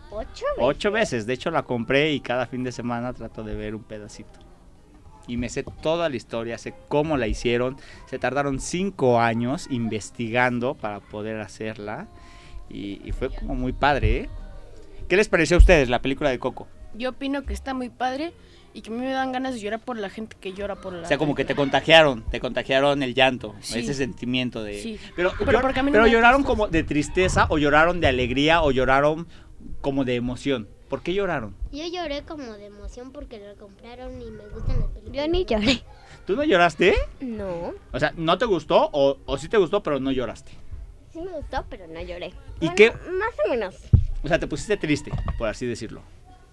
8 veces. De hecho, la compré y cada fin de semana trato de ver un pedacito. Y me sé toda la historia, sé cómo la hicieron. Se tardaron 5 años investigando para poder hacerla. Y fue como muy padre, ¿eh? ¿Qué les pareció a ustedes la película de Coco? Yo opino que está muy padre y que a mí me dan ganas de llorar por la gente que llora por la... O sea, como que te contagiaron el llanto, Sí. Ese sentimiento de... Sí. Pero porque a mí no me da lloraron tristeza. como de tristeza, o lloraron de alegría, o lloraron como de emoción. ¿Por qué lloraron? Yo lloré como de emoción porque lo compraron y me gustan las películas. Yo ni lloré. ¿Tú no lloraste? No. O sea, ¿no te gustó o sí te gustó pero no lloraste? Sí me gustó, pero no lloré. ¿Y Bueno, qué? Más o menos. O sea, te pusiste triste, por así decirlo.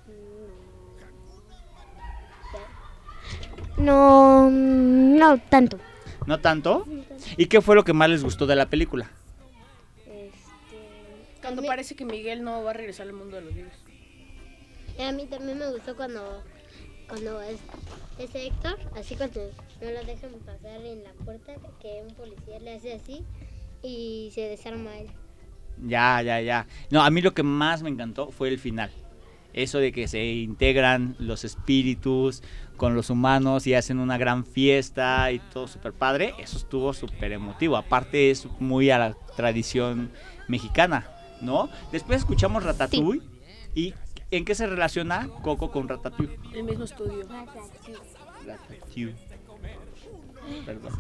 No tanto. ¿No tanto? ¿Y qué fue lo que más les gustó de la película? Cuando parece que Miguel no va a regresar al mundo de los vivos. A mí también me gustó cuando es Héctor, así cuando no lo dejan pasar en la puerta, que un policía le hace así y se desarma él. Ya. No, a mí lo que más me encantó fue el final. Eso de que se integran los espíritus con los humanos y hacen una gran fiesta y todo súper padre. Eso estuvo súper emotivo. Aparte es muy a la tradición mexicana, ¿no? Después escuchamos Ratatouille. ¿Y en qué se relaciona Coco con Ratatouille? El mismo estudio. Ratatouille. Perdón.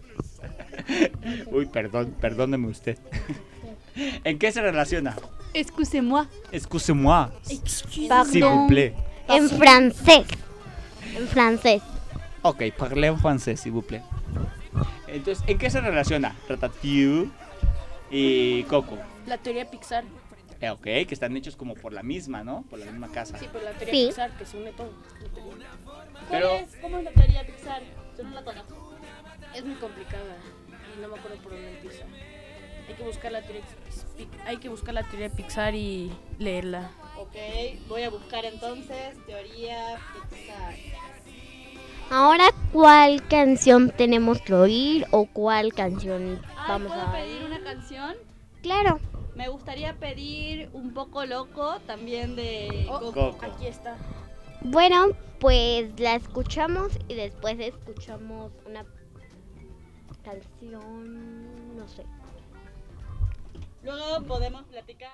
Uy, perdóneme usted. ¿En qué se relaciona? Excusez-moi. Excusez-moi. S'il vous plaît. En francés. En francés. Ok, parlez en francés, s'il vous plaît. Entonces, ¿en qué se relaciona Ratatouille y Coco? La teoría Pixar. Ok, que están hechos como por la misma, ¿no? Por la misma casa. Sí, por la teoría Sí. Pixar, que se une todo. Pero, ¿Cómo es la teoría Pixar? Yo no la conozco. Es muy complicada y no me acuerdo por dónde empieza. Hay que buscar la teoría Pixar y leerla. Ok, voy a buscar entonces teoría Pixar. Ahora, ¿cuál canción tenemos que oír o cuál canción vamos ¿Puedo a pedir una canción? Claro. Me gustaría pedir Un poco loco, también de Coco. Coco. Aquí está. Bueno, pues la escuchamos y después escuchamos una canción, no sé. Luego podemos platicar.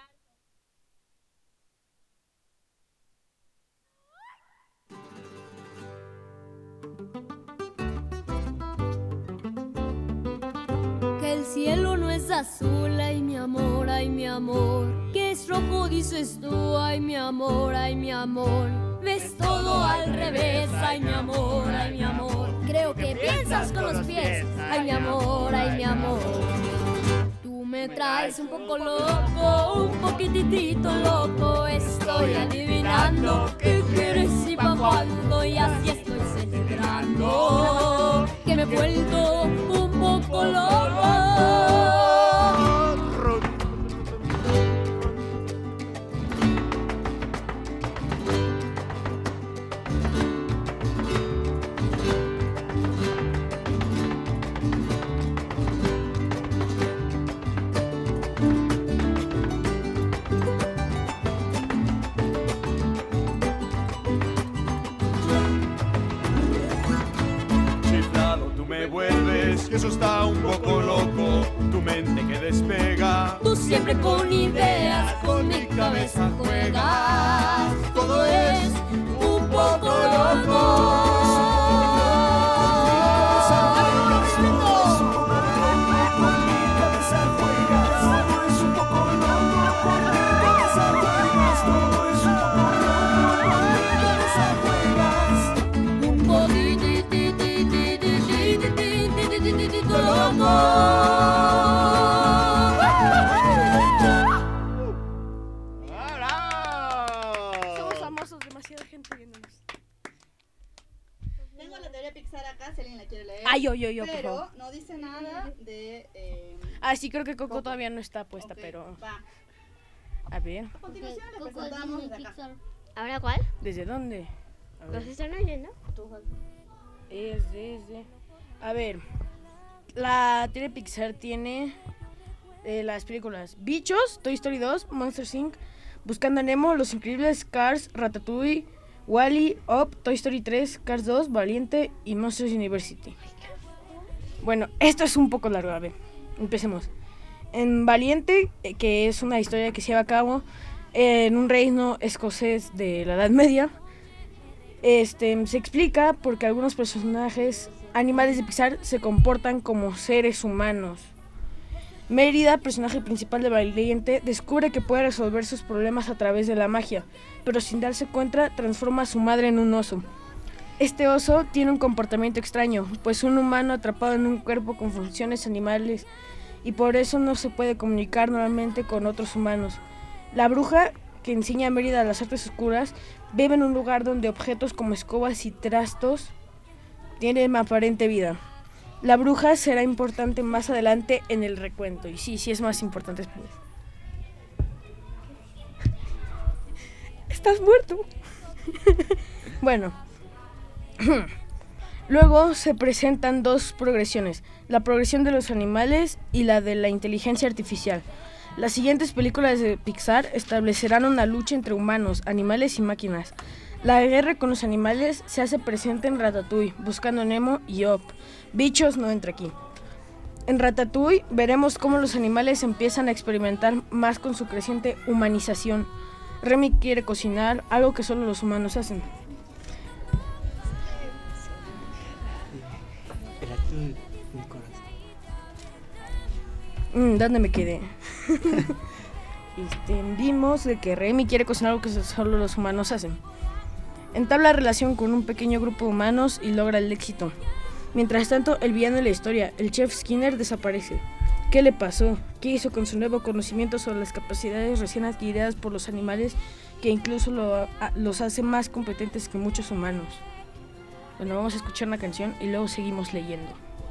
Que el cielo no es azul, ay mi amor, ay mi amor. Que es rojo, dices tú, ay mi amor, ay mi amor. Ves todo al revés, ay mi amor, ay mi amor. Creo que piensas con los pies, ay mi amor, ay mi amor. Tú me traes un poco loco, un poquitito loco. Estoy adivinando qué quieres y pa' cuándo, y así estoy celebrando que me he vuelto un poco loco. Chiflado tú me vuelves, que eso está un poco loco. Tu mente que despega, Tú siempre con ideas, con mi cabeza juegas. Todo es un poco loco. Un poquitito loco. Somos famosos, demasiada gente viéndonos. Tengo la teoría Pixar acá, si alguien la quiere leer. Ay, yo, por Pero favor. no dice nada de... Sí, creo que Coco todavía no está puesta, ok, pero... va. A ver, A continuación le Coco es presentamos Disney desde acá. Pixar. ¿Ahora cuál? ¿desde dónde? A ¿Los ver, están oyendo? es desde... A ver, la teoría Pixar tiene las películas Bichos, Toy Story 2, Monsters Inc., Buscando a Nemo, Los Increíbles, Cars, Ratatouille, Wall-E, Up, Toy Story 3, Cars 2, Valiente y Monsters University. Bueno, esto es un poco largo, a ver, empecemos. En Valiente, que es una historia que se lleva a cabo en un reino escocés de la Edad Media, se explica por qué algunos personajes animales de Pixar se comportan como seres humanos. Mérida, personaje principal de Valiente, descubre que puede resolver sus problemas a través de la magia, pero sin darse cuenta transforma a su madre en un oso. Este oso tiene un comportamiento extraño, pues un humano atrapado en un cuerpo con funciones animales y por eso no se puede comunicar normalmente con otros humanos. La bruja, que enseña a Mérida las artes oscuras, vive en un lugar donde objetos como escobas y trastos tienen aparente vida. La bruja será importante más adelante en el recuento. Y sí es más importante después. Estás muerto. Bueno. Luego se presentan dos progresiones. La progresión de los animales y la de la inteligencia artificial. Las siguientes películas de Pixar establecerán una lucha entre humanos, animales y máquinas. La guerra con los animales se hace presente en Ratatouille, Buscando a Nemo y Up. Bichos no entra aquí. En Ratatouille veremos cómo los animales empiezan a experimentar más con su creciente humanización. Remy quiere cocinar, algo que solo los humanos hacen. ¿Dónde me quedé? Vimos de que Remy quiere cocinar algo que solo los humanos hacen. Entabla relación con un pequeño grupo de humanos y logra el éxito. Mientras tanto, el villano de la historia, el chef Skinner, desaparece. ¿Qué le pasó? ¿Qué hizo con su nuevo conocimiento sobre las capacidades recién adquiridas por los animales que incluso los hace más competentes que muchos humanos? Bueno, vamos a escuchar una canción y luego seguimos leyendo.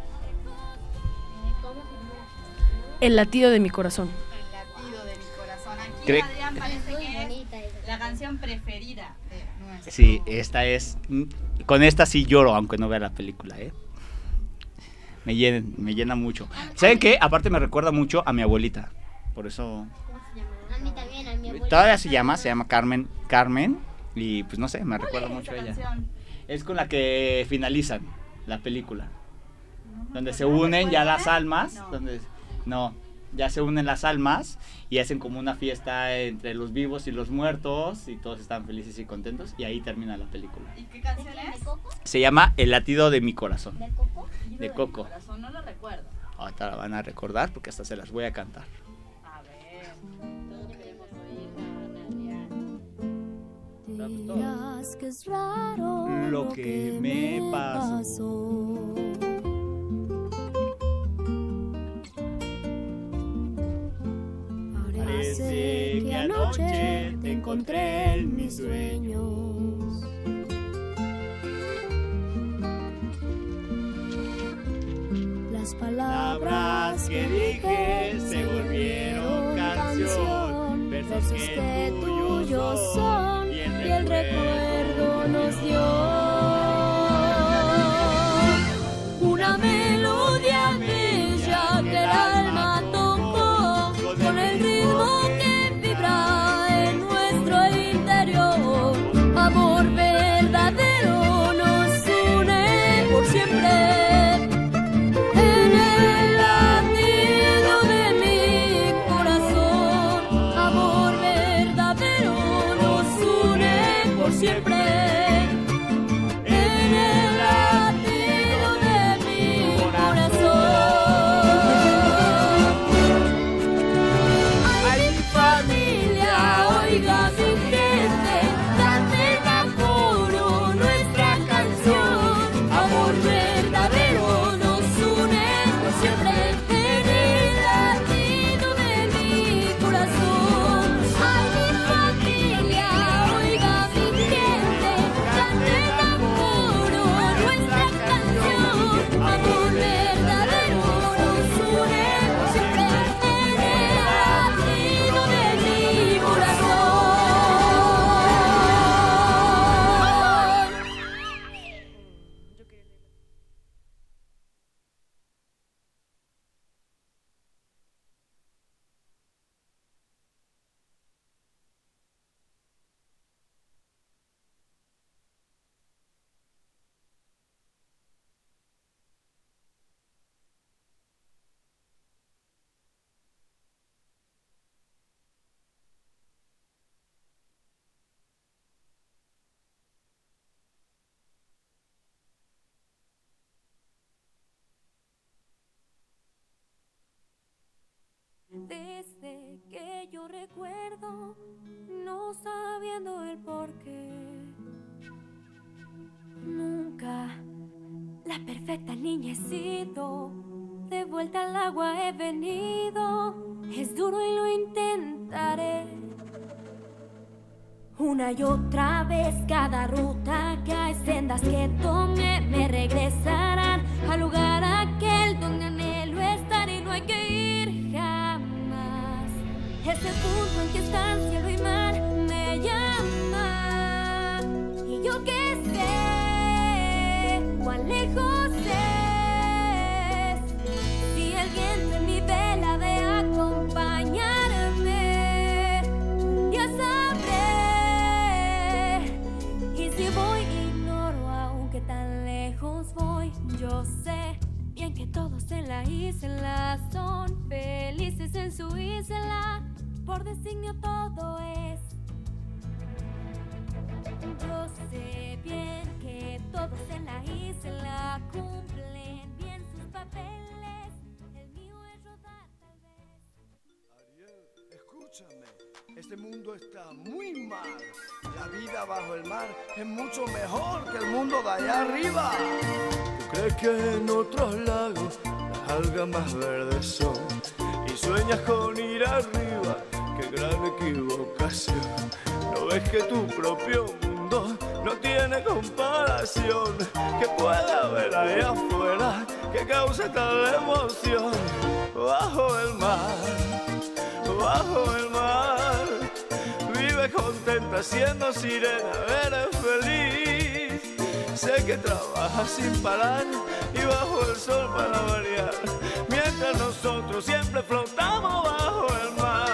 El latido de mi corazón. El latido de mi corazón. Aquí Adrián parece que es la canción preferida de nuestro... Sí, esta es... Con esta sí lloro, aunque no vea la película, Me llena mucho. ¿Saben qué? Aparte me recuerda mucho a mi abuelita. Por eso... ¿Cómo se llama? A mí también, a mi abuelita. Todavía se llama Carmen. Y pues no sé, me recuerda mucho a ella. Canción? Es con la que finalizan la película. Donde se unen ya las almas. Ya se unen las almas y hacen como una fiesta entre los vivos y los muertos y todos están felices y contentos y ahí termina la película. ¿Y qué canción es? Se llama El latido de mi corazón. ¿De Coco? De Coco. Corazón, no lo recuerdo. Ahorita la van a recordar porque hasta se las voy a cantar. A ver, todos queremos oírla, Dirás que es raro lo que me pasó. Parece que anoche te encontré en mis sueños. Las palabras que dije se volvieron canción, versos que tuyos son y el recuerdo nos dio una melodía bella que el alma tocó con el ritmo que vibra en nuestro interior. Amor verdadero nos une por siempre. Siempre en el latido de mi corazón. Ay, mi familia, oiga mi gente, canten a coro nuestra canción. Amor verdadero nos une por siempre en el latido de mi corazón. Ay, mi familia, oiga mi gente, triste que yo recuerdo, no sabiendo el porqué. Nunca la perfecta niña he sido, de vuelta al agua he venido. Es duro y lo intentaré. Una y otra vez cada ruta que hay sendas que tome me regresarán al lugar aquel donde anhelo estar y no hay que ir jamás. Ese punto en que están cielo y mar me llaman y yo que sé cuán lejos es. Si el viento en mi vela de acompañarme, ya sabré. Y si voy ignoro aunque tan lejos voy. Yo sé bien que todos en la isla son felices en su isla. Por designio todo es. Yo sé bien que todos en la isla cumplen bien sus papeles. El mío es rodar tal vez. Ariel, escúchame. Este mundo está muy mal. La vida bajo el mar es mucho mejor que el mundo de allá arriba. ¿Tú crees que en otros lagos las algas más verdes son? Y sueñas con ir arriba. ¡Qué gran equivocación! ¿No ves que tu propio mundo no tiene comparación? ¿Qué puede haber ahí afuera que cause tal emoción? Bajo el mar, vive contenta siendo sirena, eres feliz. Sé que trabajas sin parar y bajo el sol para variar, mientras nosotros siempre flotamos bajo el mar.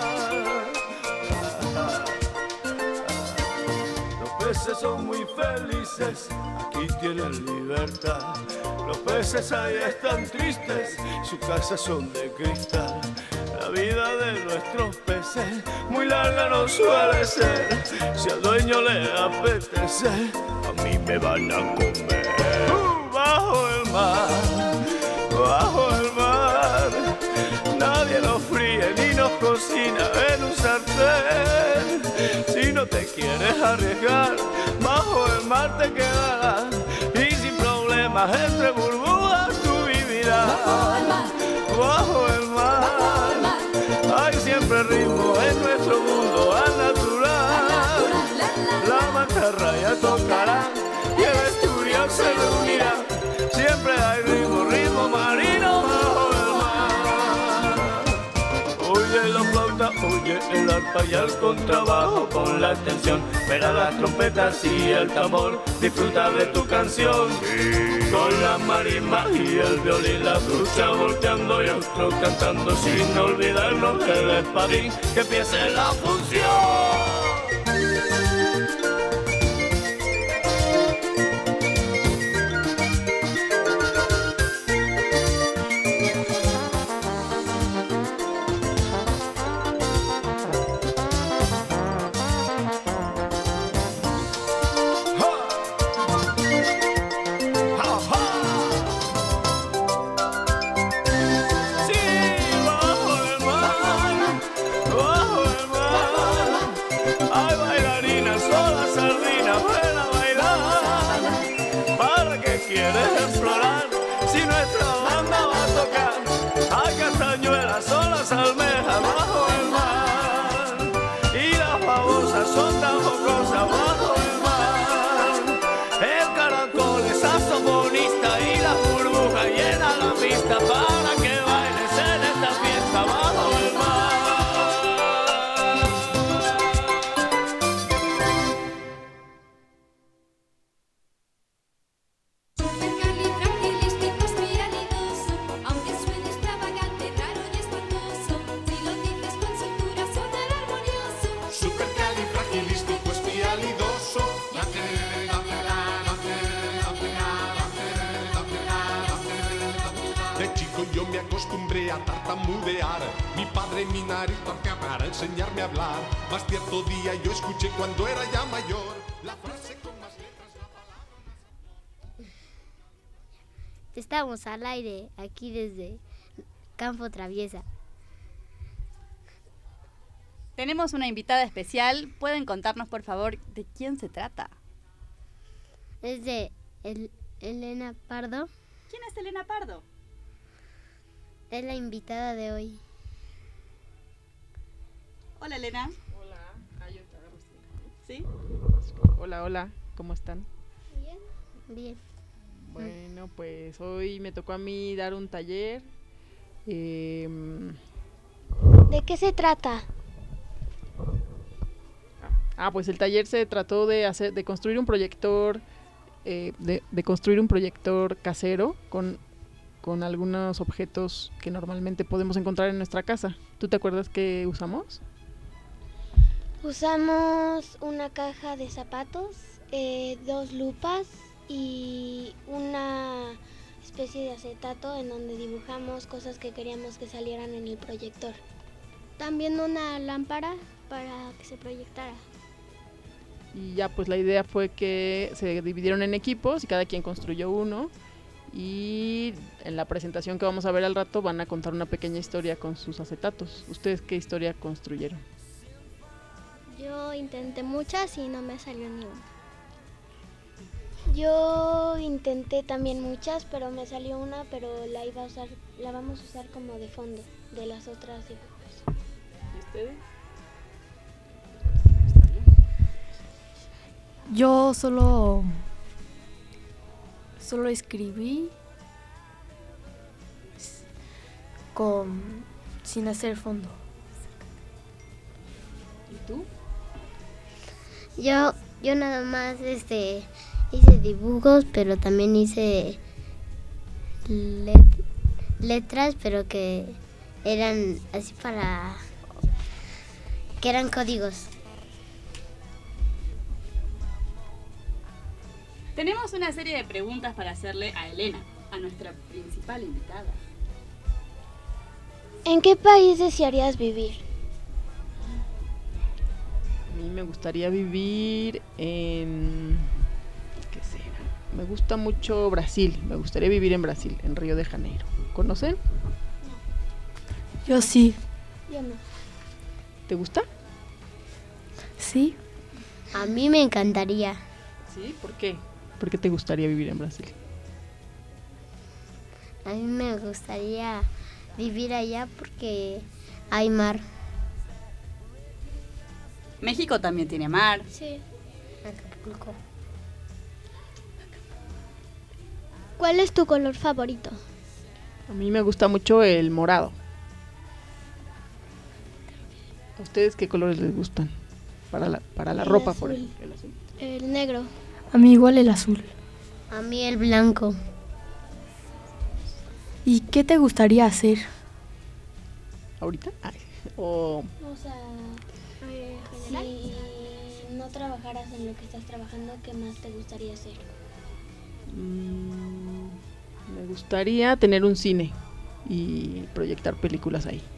Los peces son muy felices, aquí tienen libertad. Los peces ahí están tristes, sus casas son de cristal. La vida de nuestros peces muy larga no suele ser. Si al dueño le apetece, a mí me van a comer. Bajo el mar, nadie nos fríe ni nos cocina en un sartén. Si no te quieres arriesgar, bajo el mar te quedarás y sin problemas entre burbujas tú vivirás. Bajo el mar, hay siempre ritmo en nuestro mundo al natural. La mantarraya tocará y el estudio se reunirá. Siempre hay ritmo marino bajo el mar. Oye la flauta, oye el arpa y el contrabajo, pon la atención, verá las trompetas y el tambor, disfruta de tu canción. Con la marimba y el violín, la trucha volteando y otro cantando, sin olvidarnos del espadín, que empiece la función. ¿Quieres explorar? Si nuestra banda va a tocar, hay castañuelas, olas, almejas bajo el mar. Y las babosas son tan jocosas bajo el mar. El caracol es saxofonista y la burbuja llena la pista para que bailes en esta fiesta bajo el mar. A tartamudear, mi padre en mi nariz para enseñarme a hablar. Más cierto día yo escuché cuando era ya mayor la frase con más letras, la palabra. Estamos al aire aquí desde Campo Traviesa. Tenemos una invitada especial. ¿Pueden contarnos, por favor, de quién se trata? Es de Elena Pardo. ¿Quién es Elena Pardo? Es la invitada de hoy. Hola, Elena. Hola. Yo te agarro. ¿Sí? Hola, ¿cómo están? Bien. Bueno, pues hoy me tocó a mí dar un taller. ¿De qué se trata? Pues el taller se trató de construir un proyector, de construir un proyector casero con algunos objetos que normalmente podemos encontrar en nuestra casa. ¿Tú te acuerdas qué usamos? Usamos una caja de zapatos, 2 lupas y una especie de acetato en donde dibujamos cosas que queríamos que salieran en el proyector. También una lámpara para que se proyectara. Y ya pues la idea fue que se dividieron en equipos y cada quien construyó uno, y en la presentación que vamos a ver al rato van a contar una pequeña historia con sus acetatos. ¿Ustedes qué historia construyeron? Yo intenté muchas y no me salió ni una. Yo intenté también muchas, pero me salió una, pero la vamos a usar como de fondo de las otras dibujos. ¿Y ustedes? Yo solo escribí sin hacer fondo. ¿Y tú? Yo nada más hice dibujos, pero también hice letras, pero que eran así que eran códigos. Tenemos una serie de preguntas para hacerle a Elena, a nuestra principal invitada. ¿En qué país desearías vivir? A mí me gustaría vivir en... ¿qué será? Me gusta mucho Brasil. Me gustaría vivir en Brasil, en Río de Janeiro. ¿Conocen? Yo sí. Yo no. ¿Te gusta? Sí. A mí me encantaría. ¿Sí? ¿Por qué? ¿Por qué te gustaría vivir en Brasil? A mí me gustaría vivir allá porque hay mar. México también tiene mar. Sí. Acapulco. ¿Cuál es tu color favorito? A mí me gusta mucho el morado. ¿A ustedes qué colores les gustan? Para la El ropa, azul. por ejemplo. El azul. El negro. A mí igual el azul. A mí el blanco. ¿Y qué te gustaría hacer? ¿Ahorita? O O sea, si no trabajaras en lo que estás trabajando, ¿qué más te gustaría hacer? me gustaría tener un cine y proyectar películas ahí.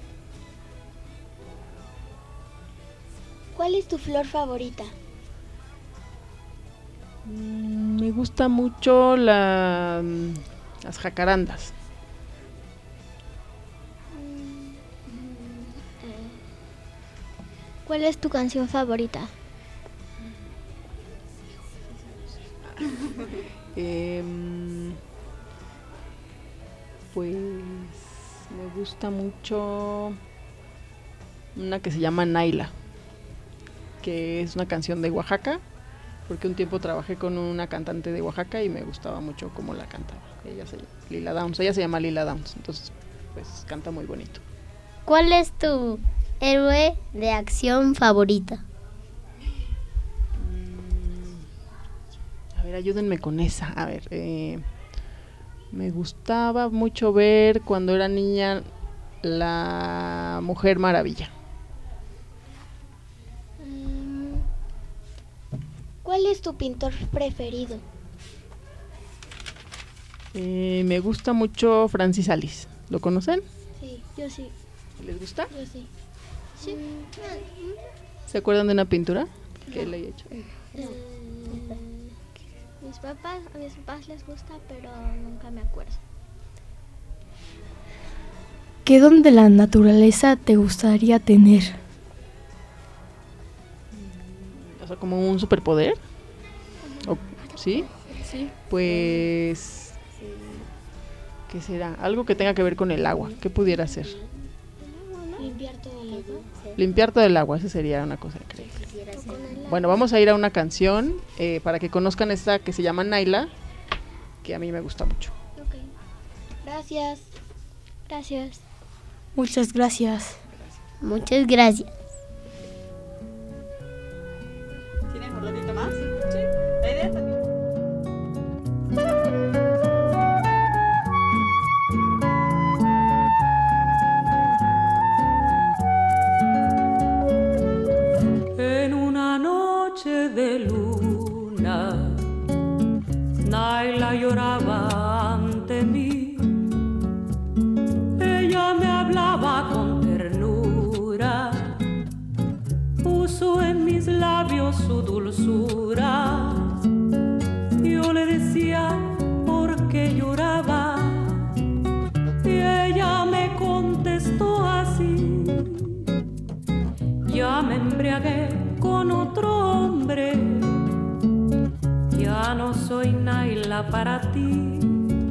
¿Cuál es tu flor favorita? Me gusta mucho las jacarandas. ¿Cuál es tu canción favorita? Pues me gusta mucho una que se llama Naila, que es una canción de Oaxaca, porque un tiempo trabajé con una cantante de Oaxaca y me gustaba mucho cómo la cantaba. Ella se llama Lila Downs, entonces pues canta muy bonito. ¿Cuál es tu héroe de acción favorita? A ver, ayúdenme con esa. A ver, me gustaba mucho ver cuando era niña La Mujer Maravilla. ¿Cuál es tu pintor preferido? Me gusta mucho Francis Alice. ¿Lo conocen? Sí, yo sí. ¿Les gusta? Yo sí. Sí. ¿Se acuerdan de una pintura que él haya hecho? A mis papás les gusta, pero nunca me acuerdo. ¿Qué don de la naturaleza te gustaría tener? O sea, como un superpoder. ¿Sí? Sí. Pues... ¿qué será? Algo que tenga que ver con el agua. ¿Qué pudiera ser? Limpiar todo el agua. Limpiar todo el agua, esa sería una cosa increíble. Bueno, vamos a ir a una canción para que conozcan esta que se llama Naila, que a mí me gusta mucho. Ok. Gracias. Gracias. Muchas gracias. Muchas gracias. ¿Tienes un ratito más? Sí. La idea también. En una noche de luna, Naila lloraba ante mí. Ella me hablaba con ternura, puso en mis labios su dulzura. Yo le decía por qué lloraba y ella me contestó así: ya me embriagué con otro hombre, ya no soy Naila para ti.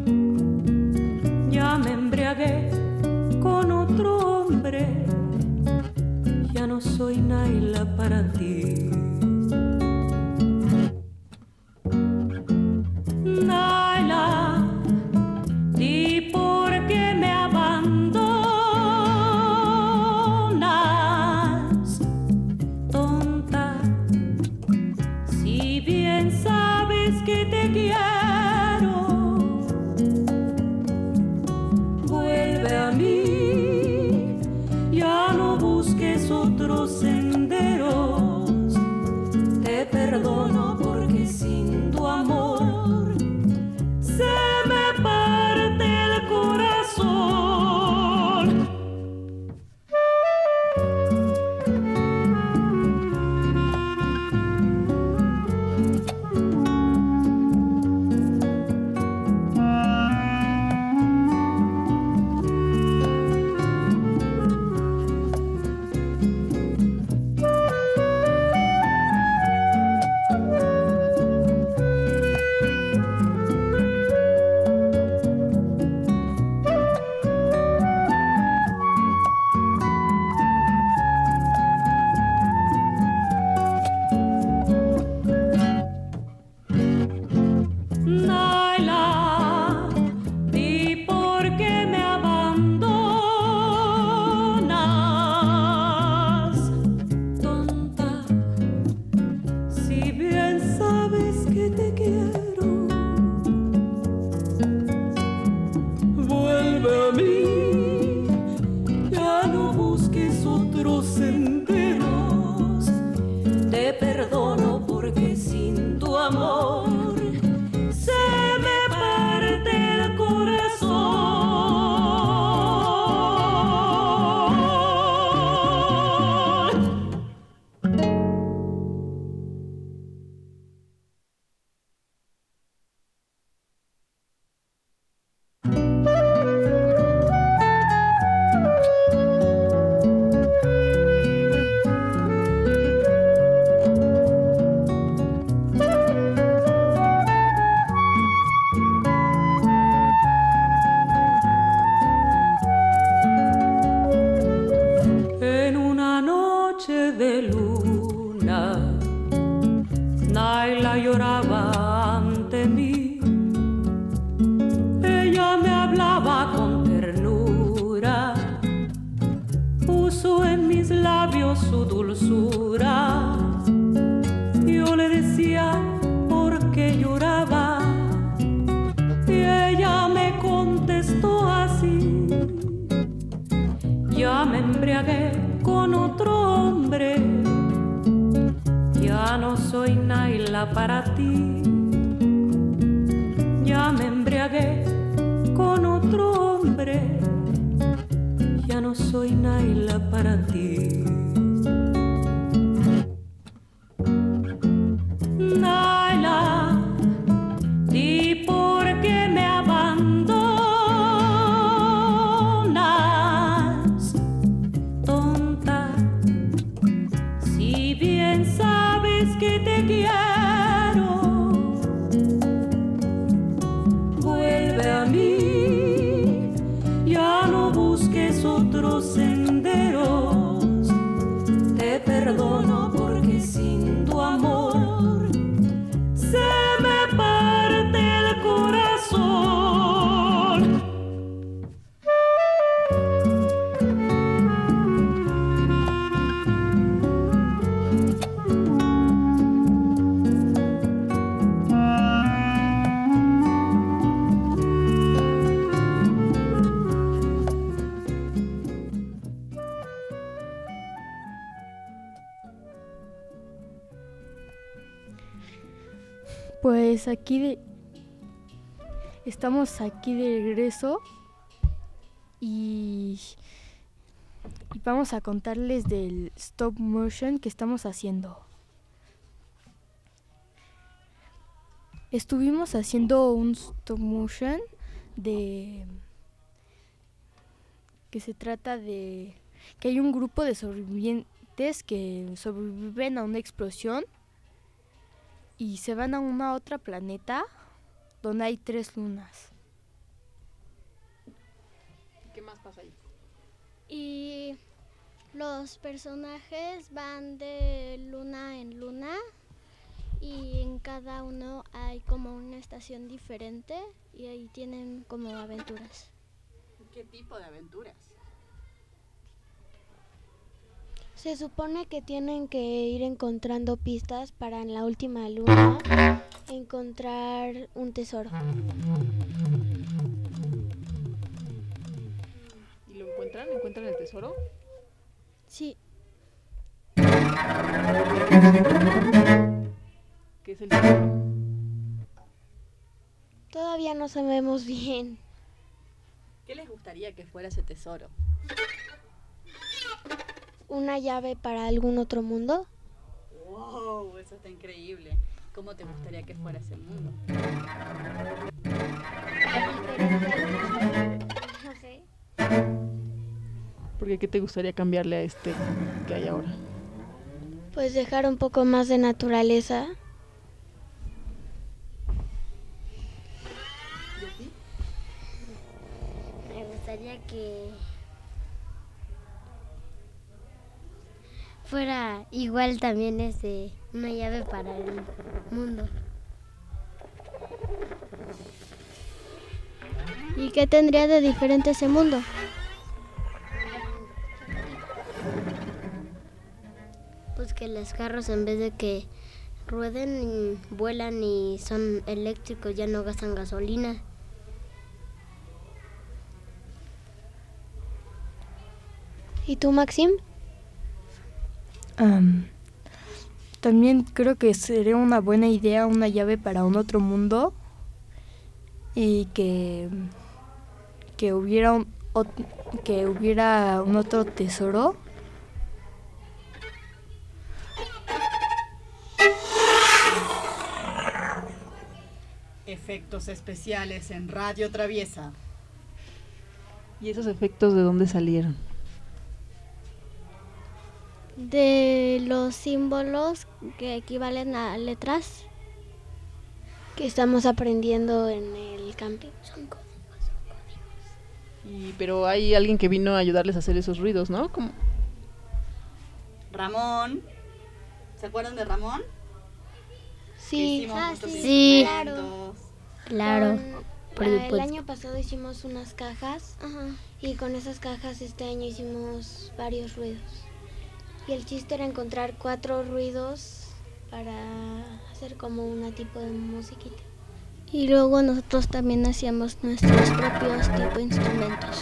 Ya me embriagué con otro hombre, ya no soy Naila para ti. Naila, di por qué me abandonas, tonta, si bien sabes que te quiero. Vuelve a mí, ya no busques otros senderos. Te perdono porque sin tu amor se me parte el corazón. Naila, di por qué me abandonas, tonta, si bien sabes que te quiero. Vuelve a mí, ya no busques otros senderos. Te perdono porque sin tu amor se me parte el corazón. En una noche de luna, Naila lloraba ante mí. Ella me hablaba con ternura, puso en mis labios su dulzura. Yo le decía por qué lloraba y ella me contestó así: ya me embriagué con otro hombre, ya no soy Naila para ti. Ya me embriagué con otro hombre, ya no soy Naila para ti. Naila, di por qué me abandonas, tonta, si bien sabes que Pues estamos aquí de regreso y vamos a contarles del stop motion que estamos haciendo. Estuvimos haciendo un stop motion que se trata de que hay un grupo de sobrevivientes que sobreviven a una explosión y se van a otra planeta donde hay 3 lunas. ¿Qué más pasa ahí? Y los personajes van de luna en luna y en cada uno hay como una estación diferente y ahí tienen como aventuras. ¿Qué tipo de aventuras? Se supone que tienen que ir encontrando pistas para en la última luna encontrar un tesoro. ¿Y lo encuentran? ¿Encuentran el tesoro? Sí. ¿Qué es el tesoro? Todavía no sabemos bien. ¿Qué les gustaría que fuera ese tesoro? ¿Una llave para algún otro mundo? ¡Wow! Eso está increíble. ¿Cómo te gustaría que fuera ese mundo? No sé. ¿Por qué te gustaría cambiarle a este que hay ahora? Pues dejar un poco más de naturaleza. ¿Y a ti? Me gustaría que fuera igual también una llave para el mundo. ¿Y qué tendría de diferente ese mundo? Pues que los carros en vez de que rueden, vuelan y son eléctricos, ya no gastan gasolina. ¿Y tú, Maxim? También creo que sería una buena idea una llave para un otro mundo y que hubiera un otro tesoro. Efectos especiales en Radio Traviesa. ¿Y esos efectos de dónde salieron? De los símbolos que equivalen a letras que estamos aprendiendo en el camping. Son códigos. Pero hay alguien que vino a ayudarles a hacer esos ruidos, ¿no? ¿Cómo? Ramón. ¿Se acuerdan de Ramón? Sí, sí. Claro. Claro. El año pasado hicimos unas cajas. Ajá. Y con esas cajas este año hicimos varios ruidos. Y el chiste era encontrar 4 ruidos para hacer como una tipo de musiquita. Y luego nosotros también hacíamos nuestros propios tipo de instrumentos.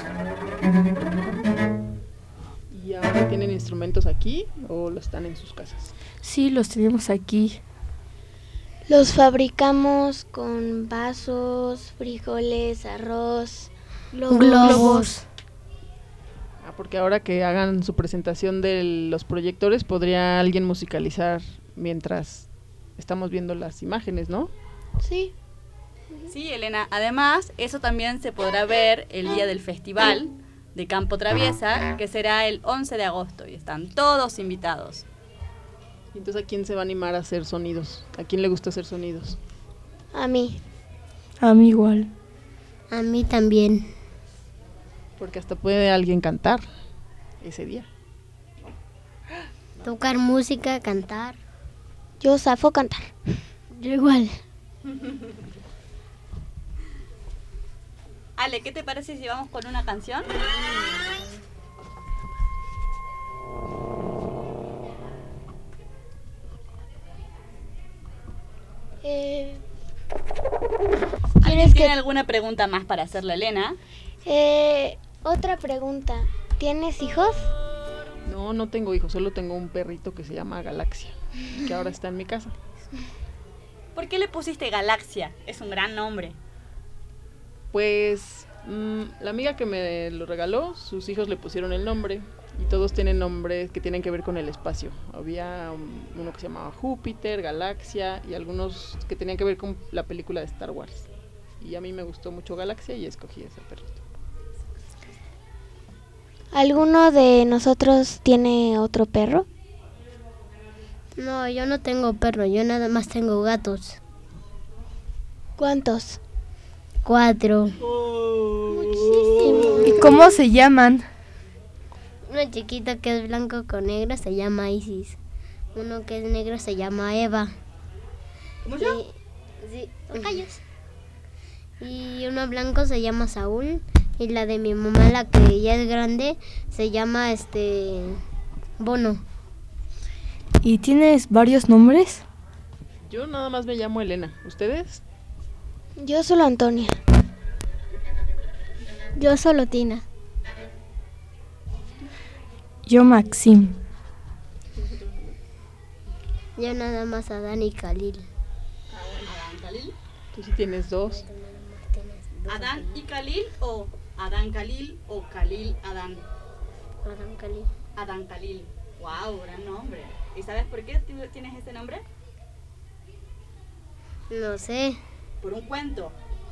¿Y ahora tienen instrumentos aquí o los están en sus casas? Sí, los tenemos aquí. Los fabricamos con vasos, frijoles, arroz, globos. Porque ahora que hagan su presentación de los proyectores, podría alguien musicalizar mientras estamos viendo las imágenes, ¿no? Sí. Sí, Elena. Además, eso también se podrá ver el día del festival de Campo Traviesa, que será el 11 de agosto, y están todos invitados. ¿Y entonces a quién se va a animar a hacer sonidos? ¿A quién le gusta hacer sonidos? A mí. A mí igual. A mí también. Porque hasta puede alguien cantar ese día. Tocar música, cantar. Yo zafo cantar. Yo igual. Ale, ¿qué te parece si vamos con una canción? ¿Alguien tiene alguna pregunta más para hacerle a Elena? Otra pregunta. ¿Tienes hijos? No, no tengo hijos, solo tengo un perrito que se llama Galaxia, que ahora está en mi casa. ¿Por qué le pusiste Galaxia? Es un gran nombre. Pues la amiga que me lo regaló, sus hijos le pusieron el nombre y todos tienen nombres que tienen que ver con el espacio. Había uno que se llamaba Júpiter, Galaxia y algunos que tenían que ver con la película de Star Wars. Y a mí me gustó mucho Galaxia y escogí ese perrito. ¿Alguno de nosotros tiene otro perro? No, yo no tengo perro, yo nada más tengo gatos. ¿Cuántos? 4. Muchísimo. ¿Y cómo se llaman? Uno chiquito que es blanco con negro se llama Isis. Uno que es negro se llama Eva. ¿Cómo se llama? Sí, tocayos. Y uno blanco se llama Saúl. Y la de mi mamá, la que ya es grande, se llama Bono. ¿Y tienes varios nombres? Yo nada más me llamo Elena. ¿Ustedes? Yo solo Antonia. Yo solo Tina. Yo Maxim. Yo nada más Adán y Khalil. ¿Adán Khalil? Tú sí tienes 2. ¿Adán y Khalil o Adán Khalil o Khalil Adán? Adán Khalil. Adán Khalil. Wow, gran nombre. ¿Y sabes por qué tienes ese nombre? No sé. Por un cuento.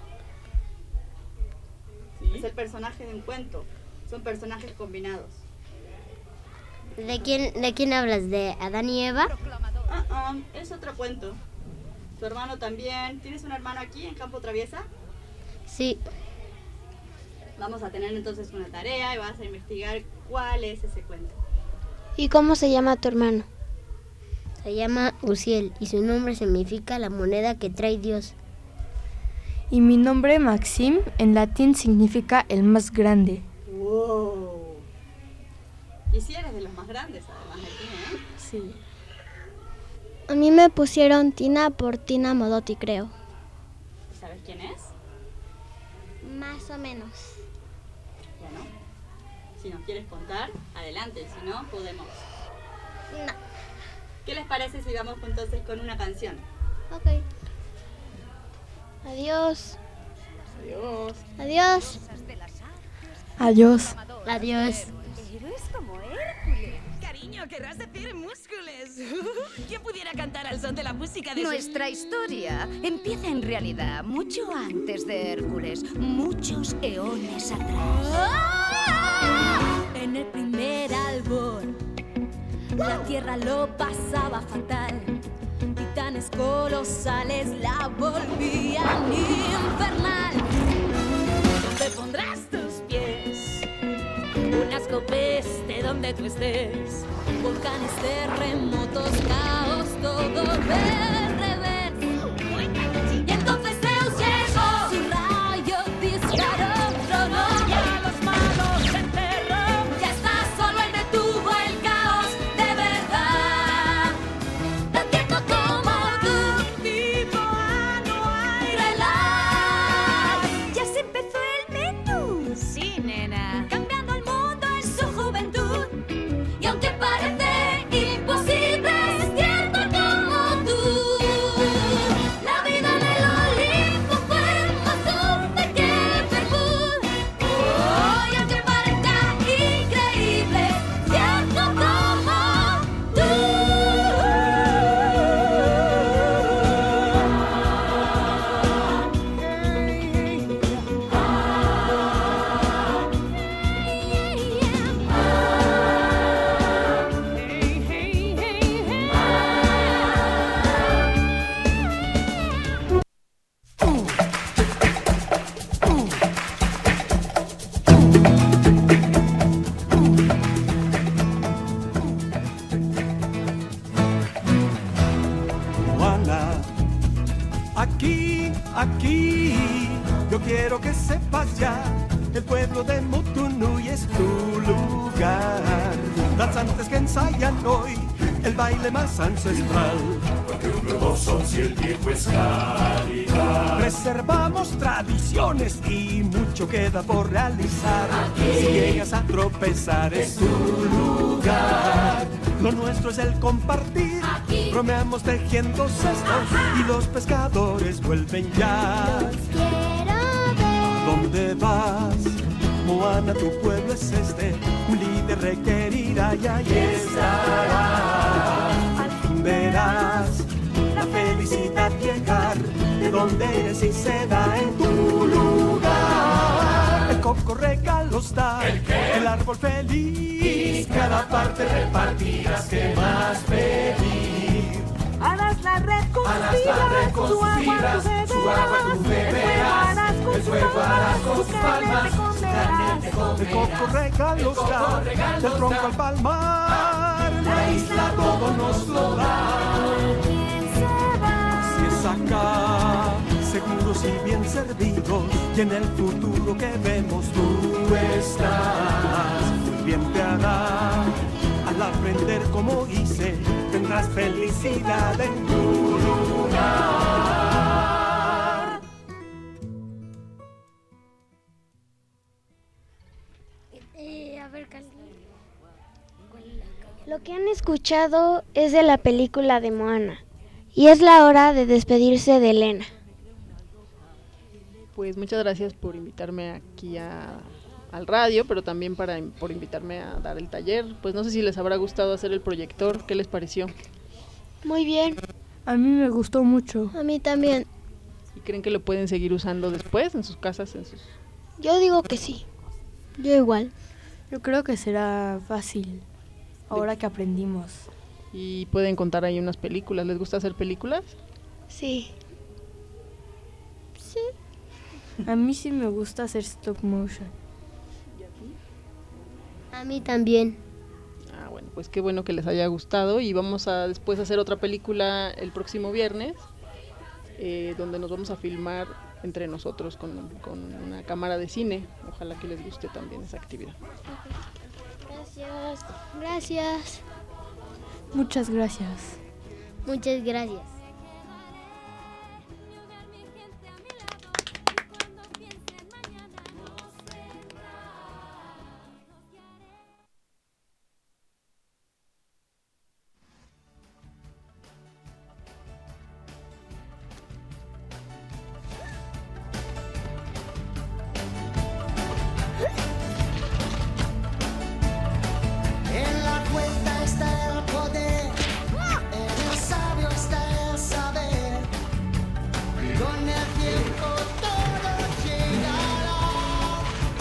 ¿Sí? Es el personaje de un cuento. Son personajes combinados. ¿De quién hablas? ¿De Adán y Eva? Es otro cuento. Tu hermano también. ¿Tienes un hermano aquí en Campo Traviesa? Sí. Vamos a tener entonces una tarea y vas a investigar cuál es ese cuento. ¿Y cómo se llama tu hermano? Se llama Uziel y su nombre significa la moneda que trae Dios. Y mi nombre Maxim en latín significa el más grande. ¡Wow! Y si eres de los más grandes, además de ti, ¿eh? Sí. A mí me pusieron Tina por Tina Modotti, creo. ¿Sabes quién es? Más o menos. Bueno, si nos quieres contar, adelante, si no, podemos. No. ¿Qué les parece si vamos entonces con una canción? Ok. Adiós. Adiós. Adiós. Adiós. Adiós. Héroes como Hércules. Cariño, querrás decir múscules. ¿Quién pudiera cantar al son de la música de Nuestra historia empieza en realidad mucho antes de Hércules, muchos eones atrás. En el primer albor, la tierra lo pasaba fatal. Titanes colosales la volvían infernal. ¿Dónde pondrás tus pies? Un asco peste donde tú estés. Volcanes, terremotos, caos, todo al revés. Y entonces Zeus llegó, su rayo disparó, tronó y a los malos enterró. Ya está, solo él detuvo el caos de verdad. Tan tierno como tú, tipo no hay relax. Ya se empezó el menú. Sí, nena. Cambiando el mundo en su juventud. Y aunque parece imposible, es cierto como tú. La vida en el Olimpo fue más dulce que Perú. Oh, y aunque parezca increíble, cierto como tú. Juana, aquí, yo quiero que sepas ya, el pueblo de Mutunui es tu lugar. Danzantes que ensayan hoy el baile más ancestral, porque un nuevo son si el viejo es calidad. preservamos tradiciones y mucho queda por realizar. Aquí. Si llegas a tropezar es tu lugar. Lo nuestro es el compartir. Aquí. Bromeamos tejiendo cestos y los pescadores vuelven ya. Los quiero ver. ¿Dónde vas? Moana, tu pueblo es este. Un líder requerirá y ahí estarás. Al fin verás la felicidad llegar de donde eres y se da en tu lugar. El coco regalos da, el árbol feliz, cada parte repartirás, ¿qué más pedir? Harás la red con fibras, su agua tú beberás, el fuego harás con sus palmas, su carne te comerás. El coco regalos da, del tronco al palmar, la isla todo nos lo da. Si es acá, seguros y bien servidos, y en el futuro que vemos tú estás, muy bien te hará. Al aprender como hice, tendrás felicidad en tu lugar. A ver, Candy. Lo que han escuchado es de la película de Moana. Y es la hora de despedirse de Elena. Pues muchas gracias por invitarme aquí al radio, pero también por invitarme a dar el taller. Pues no sé si les habrá gustado hacer el proyector, ¿qué les pareció? Muy bien. A mí me gustó mucho. A mí también. ¿Y creen que lo pueden seguir usando después en sus casas? Yo digo que sí. Yo igual. Yo creo que será fácil ahora que aprendimos. Y pueden contar ahí unas películas. ¿Les gusta hacer películas? Sí. Sí. A mí sí me gusta hacer stop motion. A mí también. Ah, bueno, pues qué bueno que les haya gustado. Y vamos a después hacer otra película el próximo viernes, donde nos vamos a filmar entre nosotros con una cámara de cine. Ojalá que les guste también esa actividad. Gracias. Gracias. Muchas gracias. Muchas gracias. En la cuenta está el poder, en el sabio está el saber, y con el tiempo todo llegará.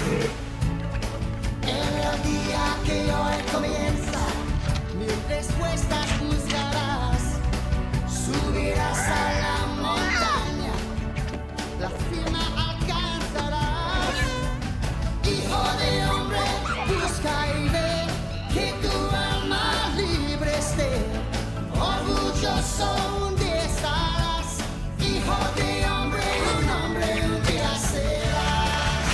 En el día que hoy comienza, mil respuestas buscarás, subirás a la montaña, la cima alcanzarás. Hijo de hombre, busca y ve que tu alma libre esté, orgulloso un día estarás, hijo de hombre, un hombre un día serás.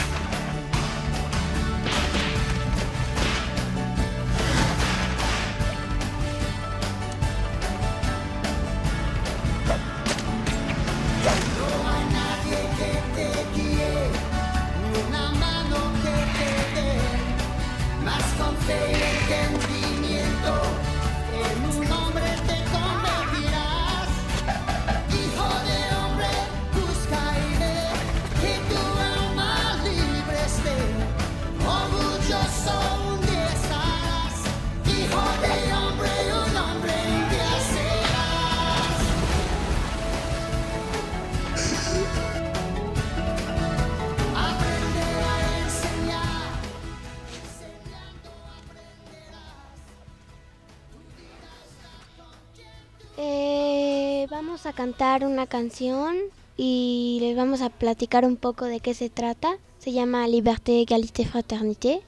No hay nadie que te guíe, ni una mano que te dé, más con fe y entendimiento, en un hombre te convertirás. Hijo de hombre, busca y ve que tu alma libre esté, orgulloso un día estarás. Hijo de hombre, un hombre un día serás. Aprender a enseñar. Vamos a cantar una canción y les vamos a platicar un poco de qué se trata. Se llama Liberté, Égalité, Fraternité.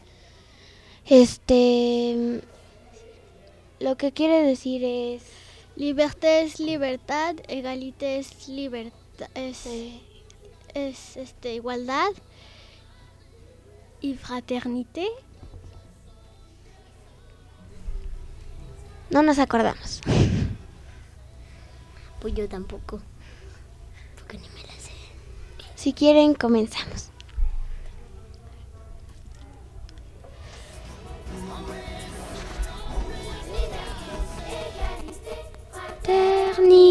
Lo que quiere decir es Liberté es libertad, égalité es libertad, es igualdad, y fraternité. no nos acordamos. Pues yo tampoco, porque ni me la sé. Si quieren, comenzamos.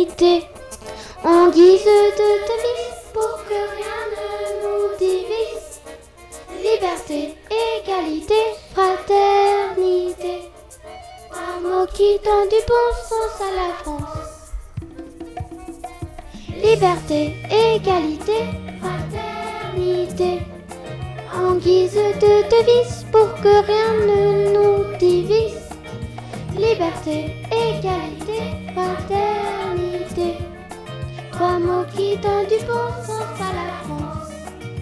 fraternité. En guise de devise pour que rien ne nous divise. Liberté, égalité, fraternité. Un mot qui donne du bon sens à la France. Liberté, égalité, fraternité. En guise de devise pour que rien ne nous divise. Liberté, égalité, fraternité. Trois mots qui donnent du bon sens à la France.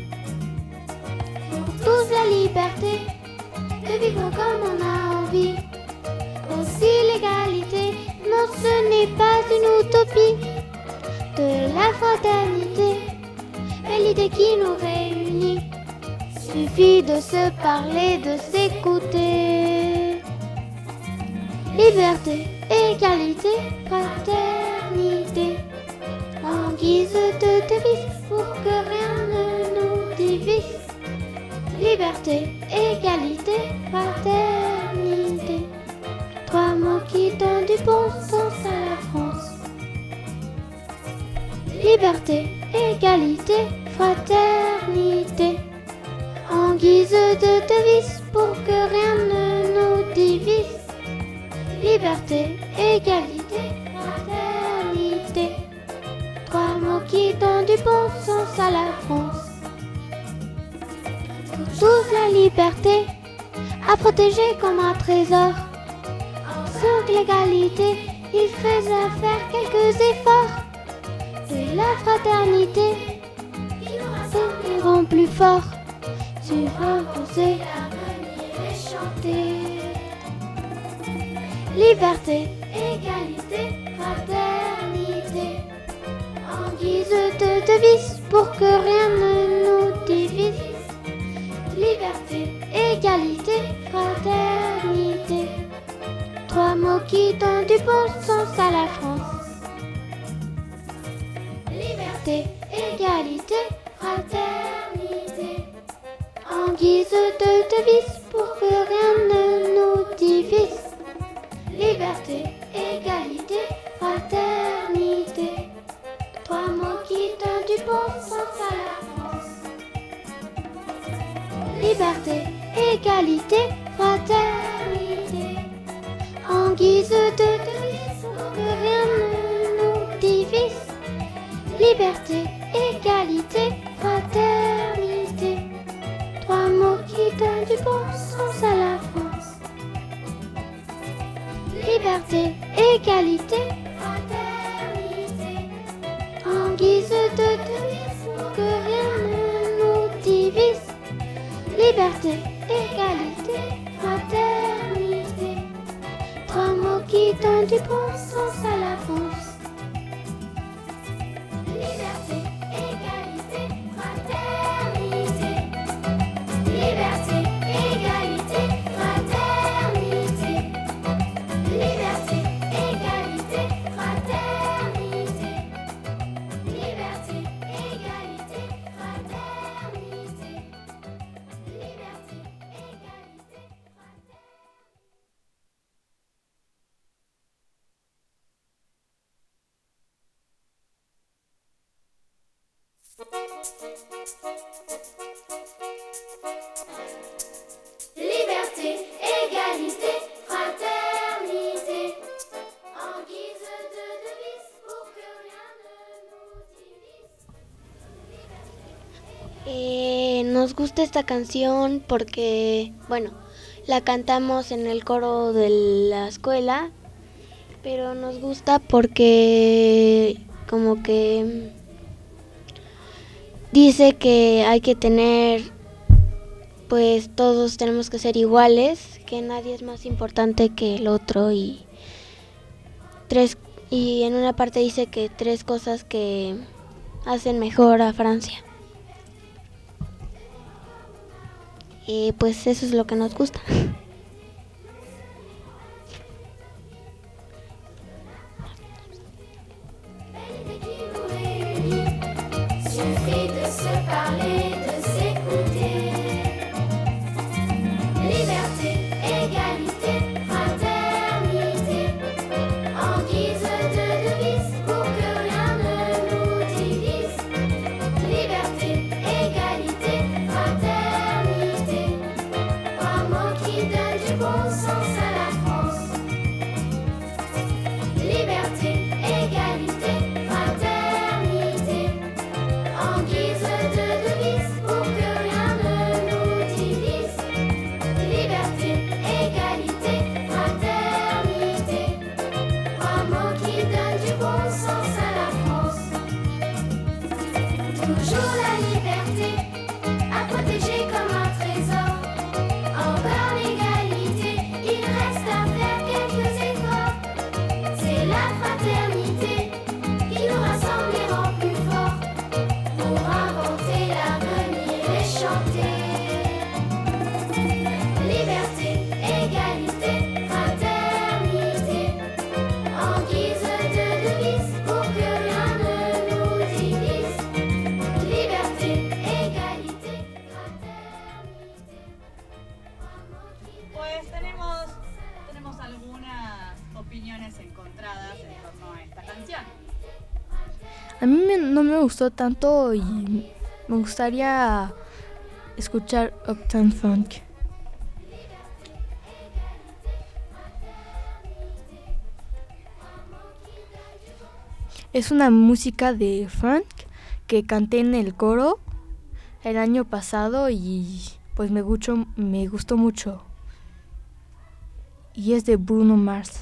Pour tous la liberté de vivre comme on a envie. Aussi l'égalité, non ce n'est pas une utopie. De la fraternité est l'idée qui nous réunit. Suffit de se parler, de s'écouter. Liberté, égalité, fraternité. En guise de devise pour que rien ne nous divise. Liberté, égalité, fraternité. Trois mots qui donnent du bon sens à la France. Liberté, égalité, fraternité. En guise de devise pour que rien ne nous divise. Liberté, égalité, fraternité. Trois mots qui donnent du bon sens à la France. Pour tous la liberté, à protéger comme un trésor. Sans l'égalité, il faisait faire quelques efforts. De la fraternité, qui nous rend plus forts. Supposer à venir et chanter. Liberté, égalité, fraternité. En guise de devise pour que rien ne nous divise. Liberté, égalité, fraternité. Trois mots qui donnent du bon sens à la France. Liberté, égalité, fraternité. En guise de devise pour que rien ne nous divise. Liberté, égalité, fraternité. Trois mots qui donnent du bon sens à la France. Liberté, égalité, fraternité. En guise de devise pour que rien ne nous divise. Liberté, égalité, fraternité. Trois mots qui donnent du bon sens à la France. Liberté, égalité, fraternité. En guise de devise pour que rien ne nous divise. Liberté, égalité, fraternité. Trois mots qui donnent du bon sens à la France. Liberté, égalité, fraternité. Liberté, égalité, fraternité. Liberté, égalité, fraternité. Liberté, égalité, fraternité. Liberté, égalité, Liberté, égalité, fraternité. En guise de devise pour que rien ne nous divise. Nos gusta esta canción porque, bueno, la cantamos en el coro de la escuela, pero nos gusta porque como que dice que hay que tener, pues todos tenemos que ser iguales, que nadie es más importante que el otro y en una parte dice que 3 cosas que hacen mejor a Francia. Y pues eso es lo que nos gusta. Suffit de se parler, de s'écouter. Liberté, égalité, fraternité. En guise de devise pour que A mí no me gustó tanto y me gustaría escuchar Uptown Funk. Es una música de funk que canté en el coro el año pasado y pues me gustó mucho. Y es de Bruno Mars.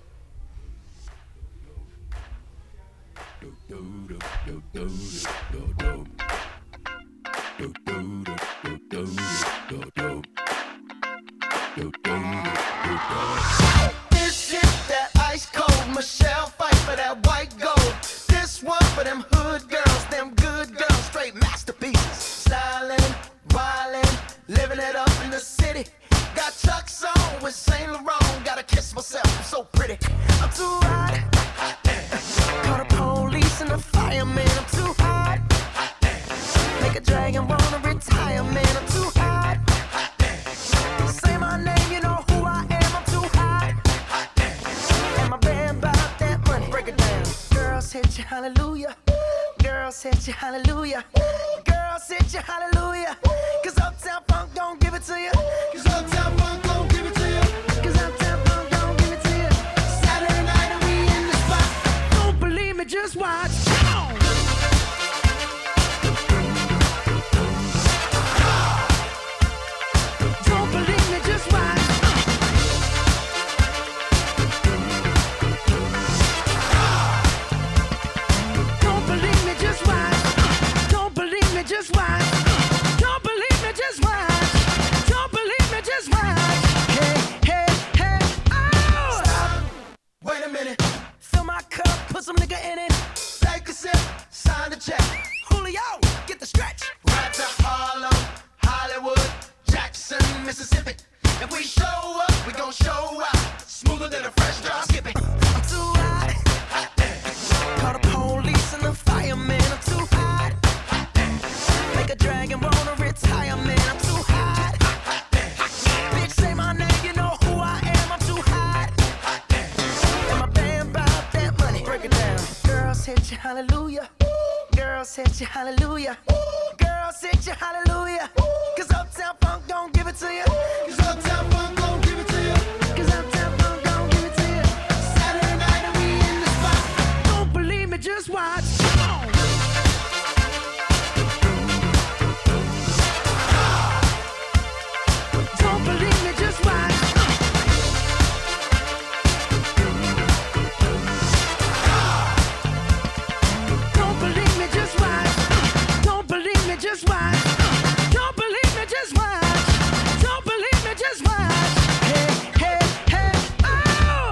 This shit that ice cold Michelle fight for that white gold. This one for them hood girls, them good girls, straight masterpieces. Stylin', wildin', living it up in the city. Got Chuck's on with Saint Laurent. Gotta kiss myself, I'm so pretty. I'm too hot. Call the police and the fireman. I'm too hot. Make a dragon wanna retire, man. I'm too hot. Say my name, you know who I am. I'm too hot. And my band bought that money. Break it down. Girls hit you, hallelujah. Girls hit you, hallelujah. Girls hit you, hallelujah. Cause Uptown Funk don't give it to you. Cause Uptown Funk don't give it to you. Cause Uptown Funk don't give it to you. Saturday night and we in the spot. Don't believe me, just watch. Come on. Don't believe me, just watch. Don't believe me, just watch. Don't believe me, just watch. Don't believe me, just watch. Don't believe me, just watch. Hey, hey, hey, oh! Stop. Wait a minute. Fill my cup, put some nigga in it. Take a sip, sign the check. Julio, get the stretch. Right to Harlem, Hollywood, Jackson, Mississippi. If we show up, we gon' show out. Smoother than a fresh drop. Skip it. I'm too hot. Call the police and the fireman. I'm too hot. Make a dragon wanna retire, man. I'm too hot. Bitch, say my name, you know who I am. I'm too hot. And my band bought that money. Break it down. Girls hit you, hallelujah. Girls hit you, hallelujah. Girls hit you, hallelujah. Cause Uptown Funk don't give it to you. Cause Uptown Funk don't give it to you. Cause Uptown Funk don't give it to you. Saturday night and we in the spot. Don't believe me, just watch. Come on. Don't believe me, just watch. Don't believe me, just watch. Don't believe me, just watch. Don't believe me, just watch. Don't believe me, just watch. Hey, hey, hey, oh!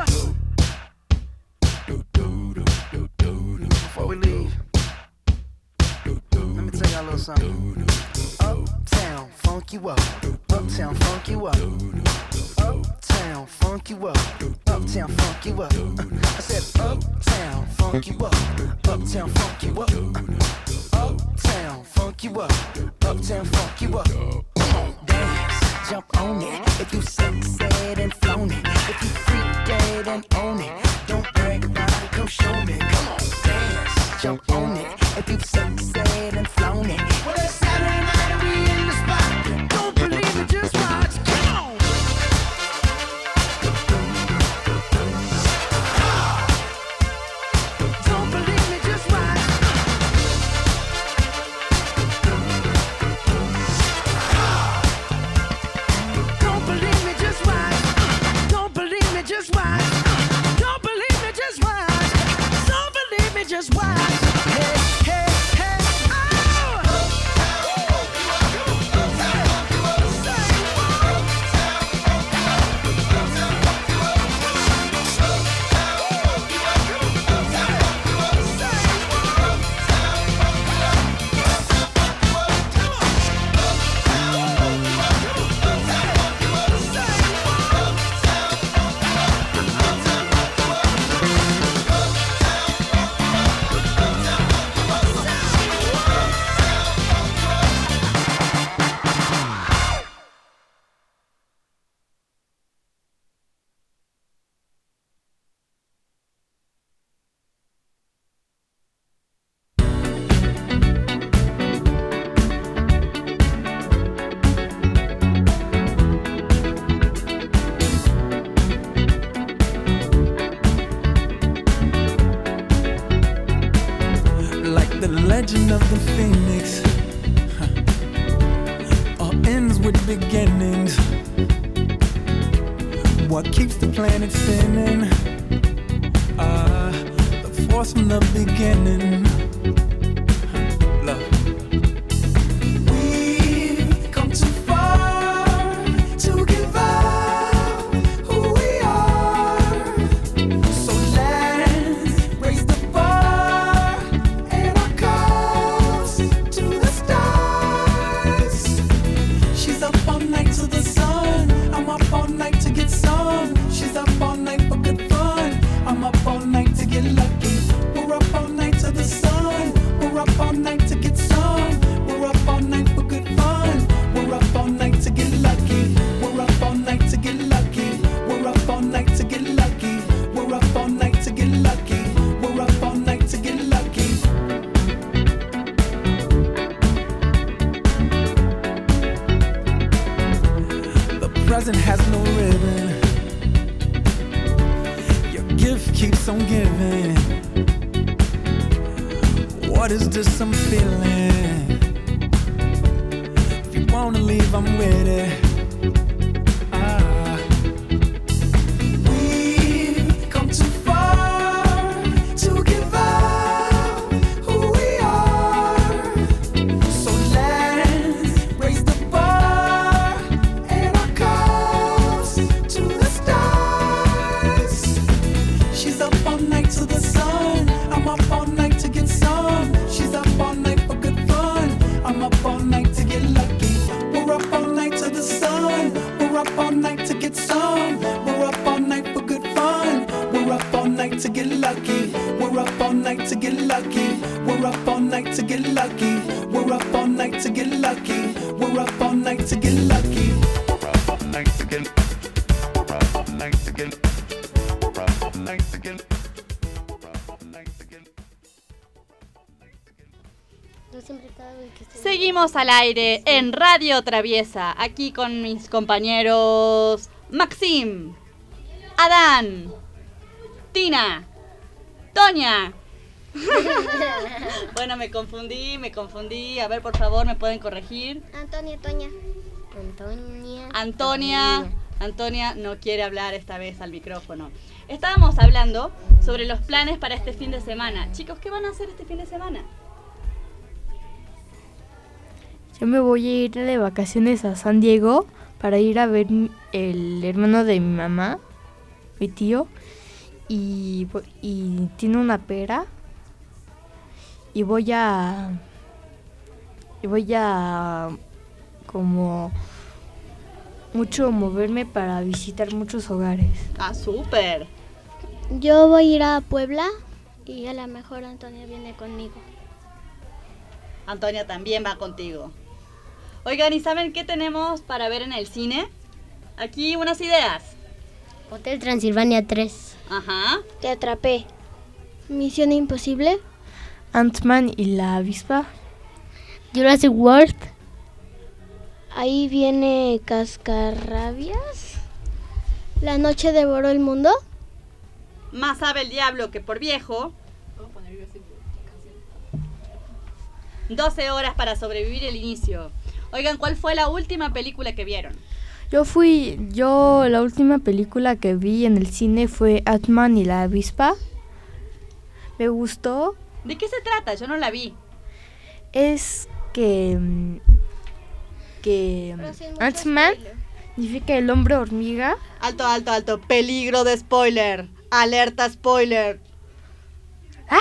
Before we leave, let me tell y'all a little something. Uptown, funk you up. Uptown, funk you up. Uptown, funk you up. Uptown, funk you up. I said uptown, funk you up. Uptown, funk you up. Uptown, funk you up. Uptown, funk you up. Come on, dance, jump on it. If you sunset and flown it. If you freak dead and own it. Don't brag about it, come show me. Come on, dance, jump on it. If you sunset and flown it. Well, it's Saturday night and we in the spot. Don't believe it, just watch. Come on. Don't believe me, just watch. Don't believe me, just watch. Don't believe me, just watch. Don't believe me, just watch. Don't believe me, just watch. Hey, hey, hey, The legend of the phoenix all ends with beginnings. What keeps the planet spinning? The force from the beginning. Love. We've come too far to give up who we are. So let's raise the bar and our cups to the stars. She's up all night to the sun. I'm up all night to get some. She's up all night for good fun. I'm up all night to get lucky. We're up all night to the sun. We're up all night to get some. We're up all night for good fun. We're up all night to get lucky. We're up all night to get lucky. We're up all night to get lucky. We're up all night to get lucky. We're up all night to get lucky. The present has no ribbon. Your gift keeps on giving. What is this I'm feeling? If you wanna leave, I'm with it. We've come too far to give up who we are. So let's raise the bar and our cups to the stars. She's up all night to the sun. I'm up all night to get some. She's up all night for good fun. I'm up all night to get lucky. We're up all night to the sun. We're up all night to get some. We're up all night for good fun. We're up all night to get lucky. We're up all night to get lucky. We're up all night to get lucky. We're up all night to get lucky. We're up all night to get lucky. We're up all night to get. We're up all night to get. We're up all night to get. Seguimos al aire en Radio Traviesa, aquí con mis compañeros Maxim, Adán, Tina, Toña. Bueno, me confundí. A ver, por favor, ¿me pueden corregir? Antonia no quiere hablar esta vez al micrófono. Estábamos hablando sobre los planes para este fin de semana. Chicos, ¿qué van a hacer este fin de semana? Yo me voy a ir de vacaciones a San Diego para ir a ver el hermano de mi mamá, mi tío, y tiene una pera y voy a como mucho moverme para visitar muchos hogares. Ah, súper. Yo voy a ir a Puebla y a lo mejor Antonia viene conmigo. Antonia también va contigo. Oigan, ¿y saben qué tenemos para ver en el cine? Aquí unas ideas. Hotel Transilvania 3. Ajá. Te atrapé. Misión Imposible. Ant-Man y la avispa. Jurassic World. Ahí viene Cascarrabias. La noche devoró el mundo. Más sabe el diablo que por viejo. 12 horas para sobrevivir el inicio. Oigan, ¿cuál fue la última película que vieron? La última película que vi en el cine fue Ant-Man y la avispa. Me gustó. ¿De qué se trata? Yo no la vi. Es que Ant-Man significa el hombre hormiga. Alto. Peligro de spoiler. Alerta spoiler. ¡Ah!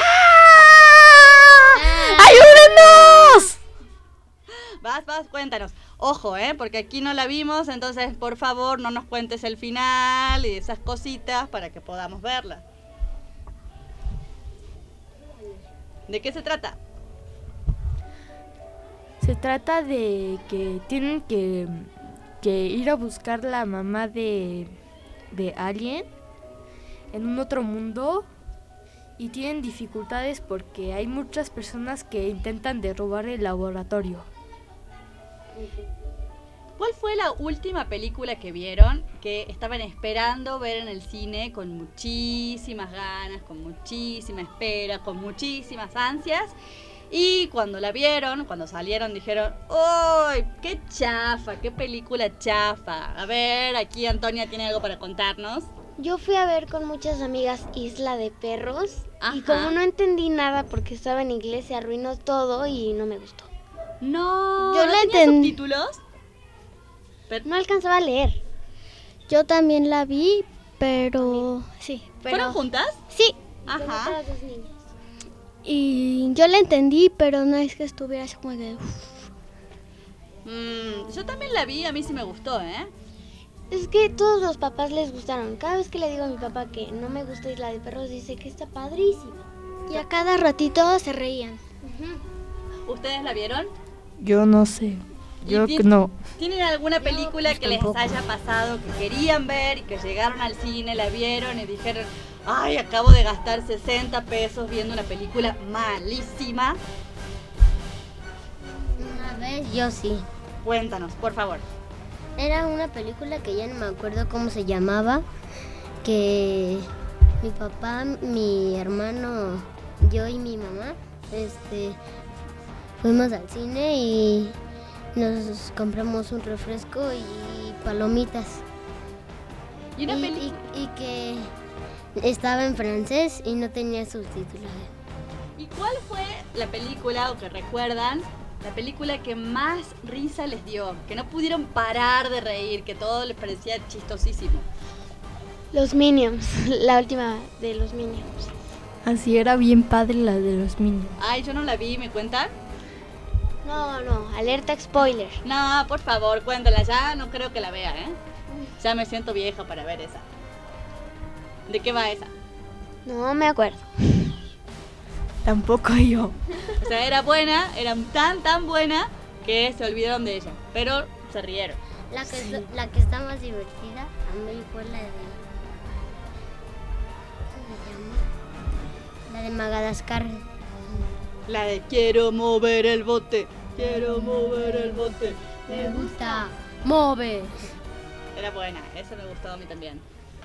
¡Ayúdenos! Vas, cuéntanos. Ojo, porque aquí no la vimos, entonces por favor no nos cuentes el final y esas cositas para que podamos verla. ¿De qué se trata? Se trata de que tienen que ir a buscar la mamá de alguien en un otro mundo y tienen dificultades porque hay muchas personas que intentan derrobar el laboratorio. ¿Cuál fue la última película que vieron que estaban esperando ver en el cine con muchísimas ganas, con muchísima espera, con muchísimas ansias Y cuando la vieron, cuando salieron, dijeron, ¡uy, qué chafa, qué película chafa! A ver, aquí Antonia tiene algo para contarnos. Yo fui a ver con muchas amigas Isla de Perros. Ajá. Y como no entendí nada porque estaba en inglés, se arruinó todo y no me gustó. No, Yo ¿no la tenía entendí. subtítulos? No alcanzaba a leer. Yo también la vi, pero sí. Pero, ¿Fueron juntas? Sí. Ajá. Con otras dos niñas. Y yo la entendí, pero no es que estuviera así como que... Yo también la vi, a mí sí me gustó, ¿eh? Es que todos los papás les gustaron. Cada vez que le digo a mi papá que no me gusta Isla de Perros, dice que está padrísima. Y a cada ratito se reían. ¿Ustedes la vieron? Yo no sé. Yo ¿Y no. ¿Tienen alguna película pues, que les haya pasado, que querían ver y que llegaron al cine, la vieron y dijeron, ay, acabo de gastar 60 pesos viendo una película malísima? Una vez yo sí. Cuéntanos, por favor. Era una película que ya no me acuerdo cómo se llamaba, que mi papá, mi hermano, yo y mi mamá, fuimos al cine y nos compramos un refresco y palomitas. ¿Y una y que estaba en francés y no tenía subtítulos. ¿Y cuál fue la película, o que recuerdan, la película que más risa les dio? Que no pudieron parar de reír, que todo les parecía chistosísimo. Los Minions, la última de los Minions. Así era bien padre la de los Minions. Ay, yo no la vi, ¿me cuentan? No, alerta spoiler. No, por favor, cuéntala, ya no creo que la vea, ¿eh? Ya me siento vieja para ver esa. ¿De qué va esa? No me acuerdo. Tampoco yo. O sea, era buena, era tan buena que se olvidaron de ella, pero se rieron. La que está más divertida a mí fue la de... ¿Cómo se llama? La de Madagascar. La de quiero mover el bote, quiero mover el bote. Me gusta mover. Era buena, esa me gustó a mí también.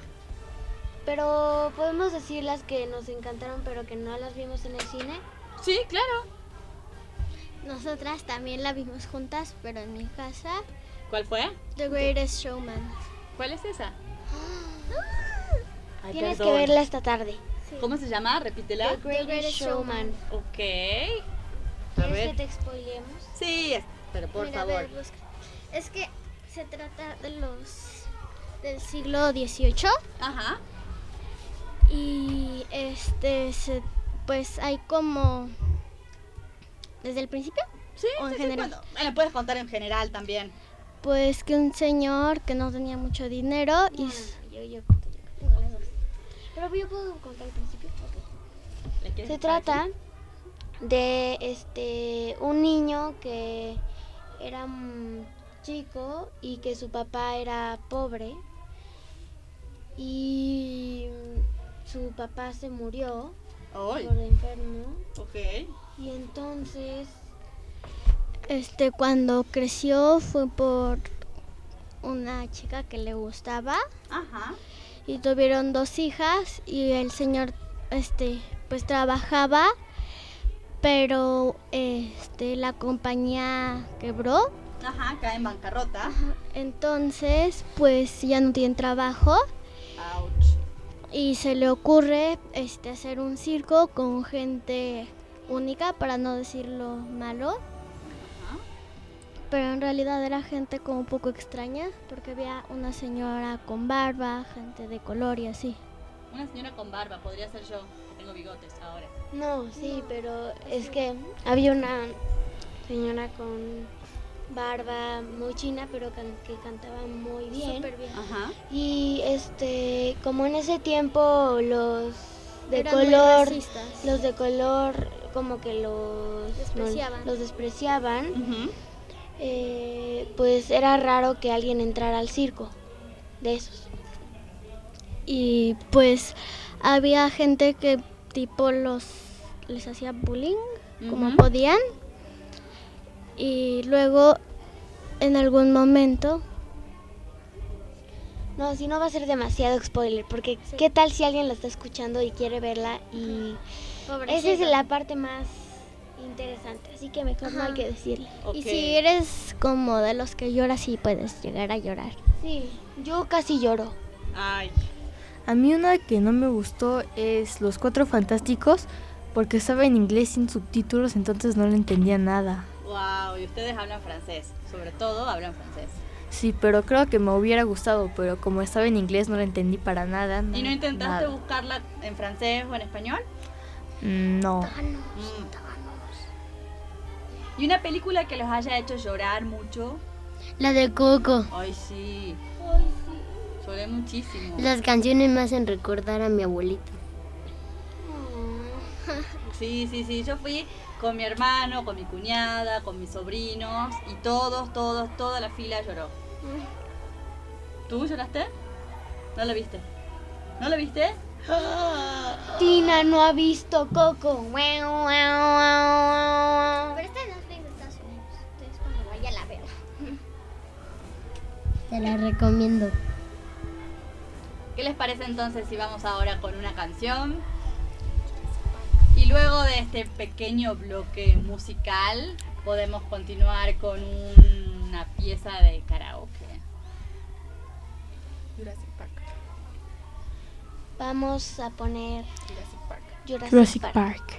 Pero podemos decir las que nos encantaron pero que no las vimos en el cine. Sí, claro. Nosotras también la vimos juntas, pero en mi casa. ¿Cuál fue? The Greatest Showman. ¿Cuál es esa? Ay, Tienes perdón. que verla esta tarde. ¿Cómo se llama? Repítela. The Greatest Showman. Ok. A ¿Quieres ver. que te spoilemos? Sí, pero por Mira, favor. a ver, busca. Es que se trata de del siglo XVIII. Ajá. Y pues hay como desde el principio. Sí, o en sí, general. Bueno, puedes contar en general también. Pues que un señor que no tenía mucho dinero y Yo conto, tengo las dos. Pero yo puedo contar al principio. Okay. Se trata de un niño que era chico y que su papá era pobre y su papá se murió por enfermo. Ok. Y entonces cuando creció fue por una chica que le gustaba. Ajá. Y tuvieron 2 hijas y el señor pues trabajaba, pero la compañía quebró. Ajá, cae en bancarrota. Ajá. Entonces pues ya no tienen trabajo. Ouch. Y se le ocurre hacer un circo con gente única, para no decirlo malo. Pero en realidad era gente como un poco extraña, porque había una señora con barba, gente de color y así. Una señora con barba, podría ser yo, que tengo bigotes ahora. No, sí, pero es que había una señora con barba muy china, pero que cantaba muy bien. Súper bien. Ajá. Y como en ese tiempo los de Eran muy color, racistas. los de color como que Despreciaban. los despreciaban. Ujú. Pues era raro que alguien entrara al circo de esos. Y pues había gente que tipo les hacía bullying como Ujú. podían. Y luego en algún momento No, si no va a ser demasiado spoiler, porque ¿qué tal si alguien la está escuchando y quiere verla? Y esa es la parte más interesante, así que mejor no hay que decirle. Y si eres como de los que llora, sí puedes llegar a llorar. Sí, yo casi lloro. Ay. A mí una que no me gustó es Los Cuatro Fantásticos, porque estaba en inglés sin subtítulos, entonces no le entendía nada. Wow, y ustedes hablan francés, sobre todo hablan francés. Sí, pero creo que me hubiera gustado, pero como estaba en inglés no la entendí para nada. ¿Y no intentaste nada. buscarla en francés o en español? No. ¿Y una película que los haya hecho llorar mucho? La de Coco. Ay, sí. Lloré muchísimo. Las canciones me hacen recordar a mi abuelito. Sí, sí, sí. Yo fui con mi hermano, con mi cuñada, con mis sobrinos y toda la fila lloró. ¿Tú lloraste? ¿No la viste? ¿No la viste? Tina no ha visto Coco. Pero esta no es de Estados Unidos. Entonces cuando vaya la veo. Te la recomiendo. ¿Qué les parece entonces si vamos ahora con una canción? Y luego de este pequeño bloque musical podemos continuar con una pieza de karaoke. Jurassic Park. Vamos a poner Jurassic Park.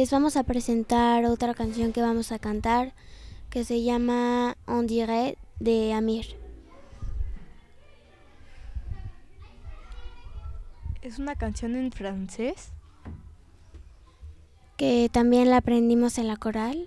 les vamos a presentar otra canción que vamos a cantar que se llama On dirait de Amir. ¿Es una canción en francés? Que también la aprendimos en la coral.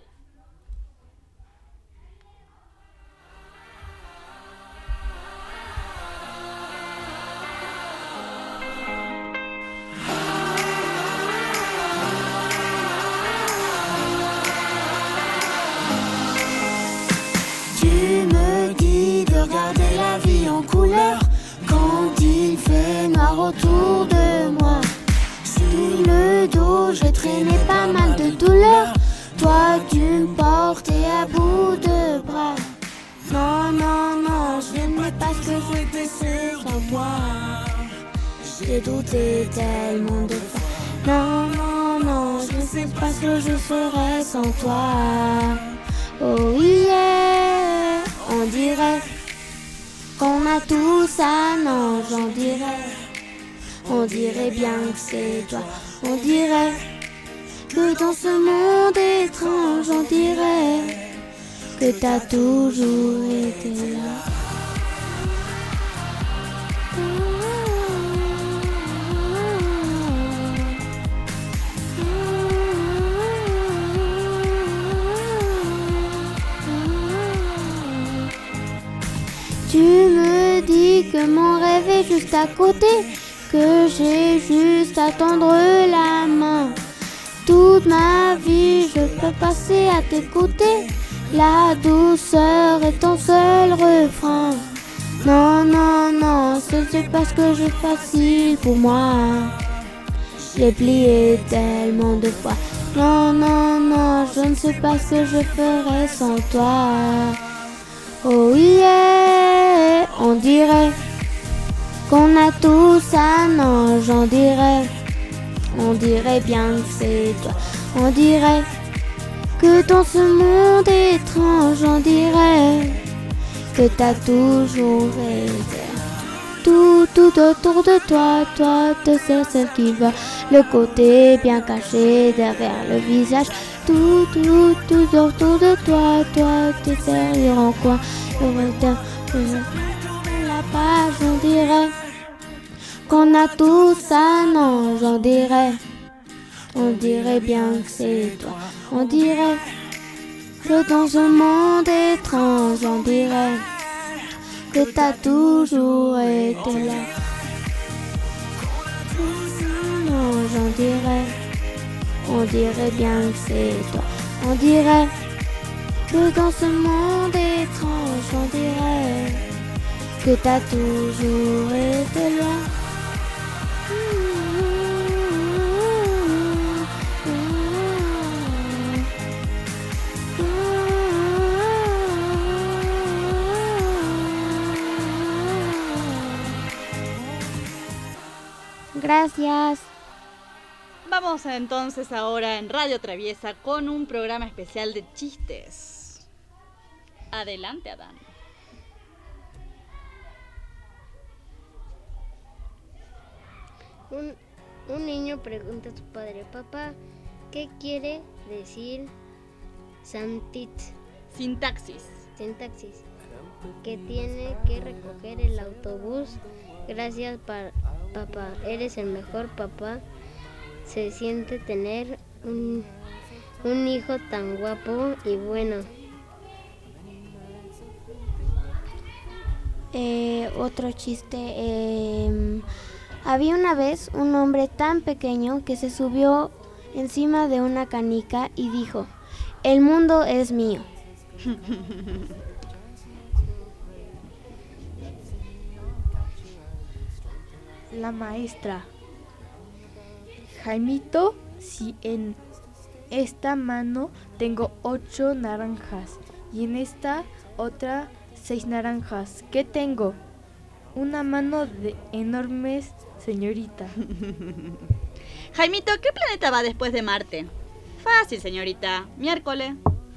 Tu me dis de regarder la vie en couleur quand il fait noir autour de moi. Sur le dos, je traînais pas mal de douleur. Toi, tu me portais à bout de bras. Non, non, non, je n'aimais pas ce que je faisais sans toi. J'ai douté tellement de fois. Non, non, non, je ne sais pas ce que je ferais sans toi. Oh yeah, on dirait qu'on a tout ça, non, j'en dirais. On dirait bien que c'est toi. On dirait que dans ce monde étrange, on dirait que t'as toujours été là. Tu me dis que mon rêve est juste à côté, que j'ai juste à tendre la main. Toute ma vie je peux passer à tes côtés, la douceur est ton seul refrain. Non, non, non, ce n'est pas ce que j'ai facile pour moi. J'ai plié tellement de fois. Non, non, non, je ne sais pas ce que je ferais sans toi. Oh yeah, on dirait qu'on a tout ça, non, j'en dirais. On dirait bien que c'est toi. On dirait que dans ce monde étrange, on dirait que t'as toujours été. Tout autour de toi, toi, te sais celle qui va. Le côté bien caché derrière le visage. Tout autour de toi, toi, tes serrures en coin. La page, on dirait qu'on a tout ça, non, j'en dirais. On dirait bien que c'est toi. On dirait que dans un monde étrange, on dirait que t'as toujours été là. Non, j'en dirais. On dirait bien que c'est toi. On dirait que dans ce monde étrange, on dirait que t'as toujours été là. Gracias. Vamos entonces ahora en Radio Traviesa con un programa especial de chistes. Adelante, Adán. Un niño pregunta a su padre: papá, ¿qué quiere decir sintaxis? Sintaxis. Que tiene que recoger el autobús. Gracias, papá. Eres el mejor papá. Se siente tener un hijo tan guapo y bueno. Otro chiste. Había una vez un hombre tan pequeño que se subió encima de una canica y dijo: el mundo es mío. La maestra: Jaimito, si en esta mano tengo 8 naranjas y en esta otra 6 naranjas, ¿qué tengo? Una mano de enormes, señorita. Jaimito, ¿qué planeta va después de Marte? Fácil, señorita. Miércoles.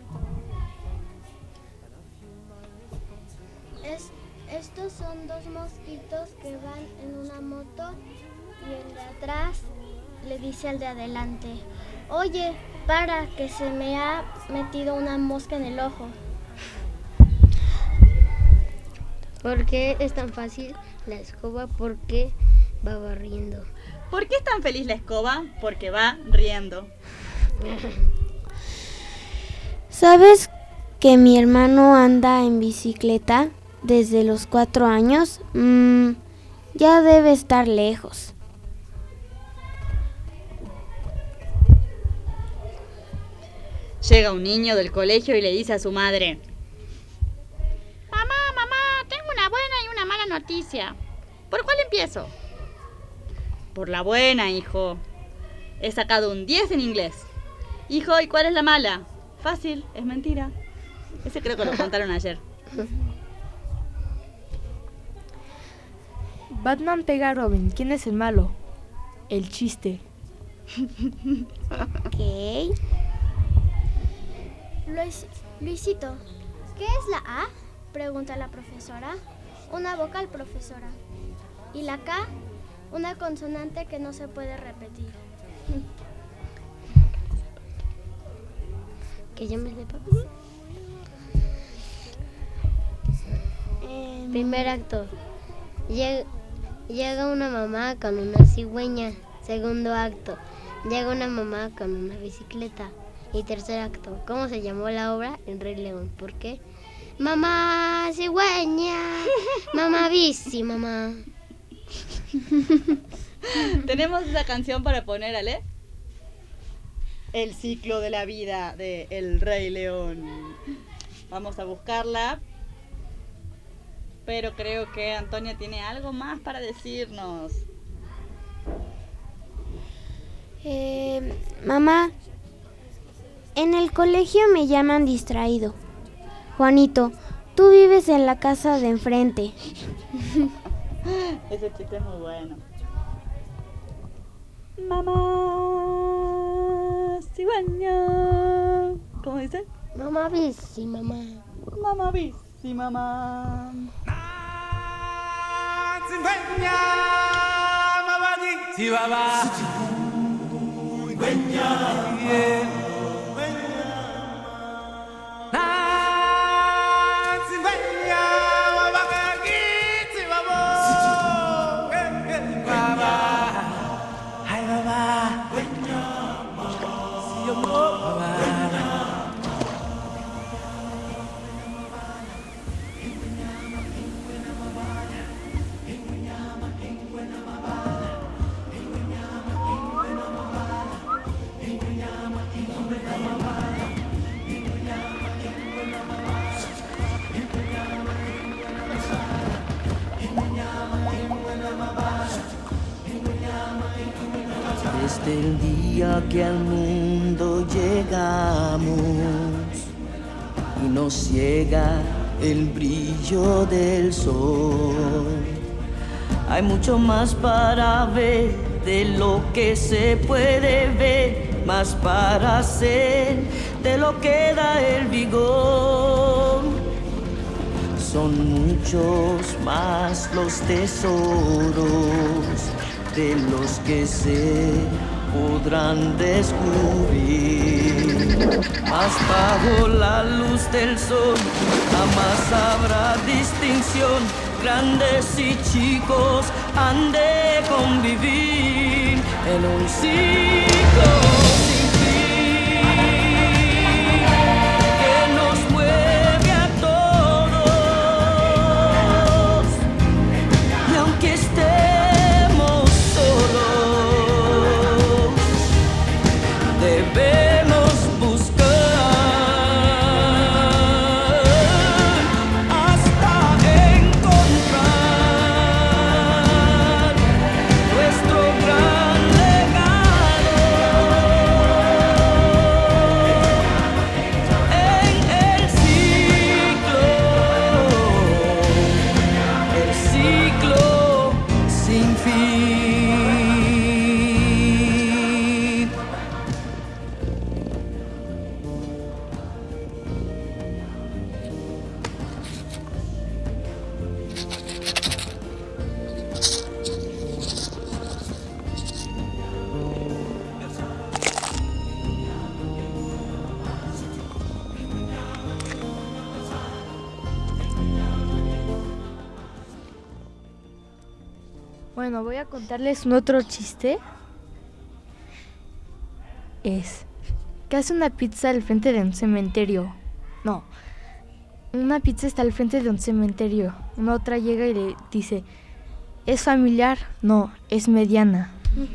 Estos son 2 mosquitos que van en una moto y el de atrás le dice al de adelante: oye, Para que se me ha metido una mosca en el ojo. ¿Por qué es tan fácil la escoba? Porque va barriendo. ¿Por qué es tan feliz la escoba? Porque va riendo. ¿Sabes que mi hermano anda en bicicleta desde los 4 años? Ya debe estar lejos. Llega un niño del colegio y le dice a su madre: Mamá, tengo una buena y una mala noticia. ¿Por cuál empiezo? Por la buena, hijo. He sacado un 10 en inglés. Hijo, ¿y cuál es la mala? Fácil, es mentira. Ese creo que lo contaron ayer. Batman pega a Robin. ¿Quién es el malo? El chiste. ¿Qué? Luisito, ¿qué es la A? Pregunta la profesora. Una vocal, profesora. ¿Y la K? Una consonante que no se puede repetir. ¿Que yo me sepa? Primer acto. Llega una mamá con una cigüeña. Segundo acto. Llega una mamá con una bicicleta. Y tercer acto. ¿Cómo se llamó la obra? El Rey León. ¿Por qué? Mamá cigüeña. Mamá bici, mamá. Tenemos esa canción para poner, Ale. El ciclo de la vida de El Rey León. Vamos a buscarla. Pero creo que Antonia tiene algo más para decirnos. Mamá, en el colegio me llaman distraído. Juanito, tú vives en la casa de enfrente. Ese chiste es muy bueno. Mamá cigüeña. ¿Cómo dice? Mamá bici, mamá. Mamá bici, mamá. Cigüeña, mamá bici, mamá. Cigüeña, Desde el día que al mundo llegamos y nos ciega el brillo del sol, hay mucho más para ver de lo que se puede ver, más para hacer de lo que da el vigor. Son muchos más los tesoros de los que se podrán descubrir. Mas bajo la luz del sol jamás habrá distinción. Grandes y chicos han de convivir en un ciclo sin fin que nos mueve a todos. Y aunque estemos solos, debemos buscar hasta encontrar nuestro gran legado. Bueno, voy a contarles un otro chiste. Es que hace una pizza al frente de un cementerio. No, una pizza está al frente de un cementerio. Una otra llega y le dice, ¿es familiar? No, es mediana.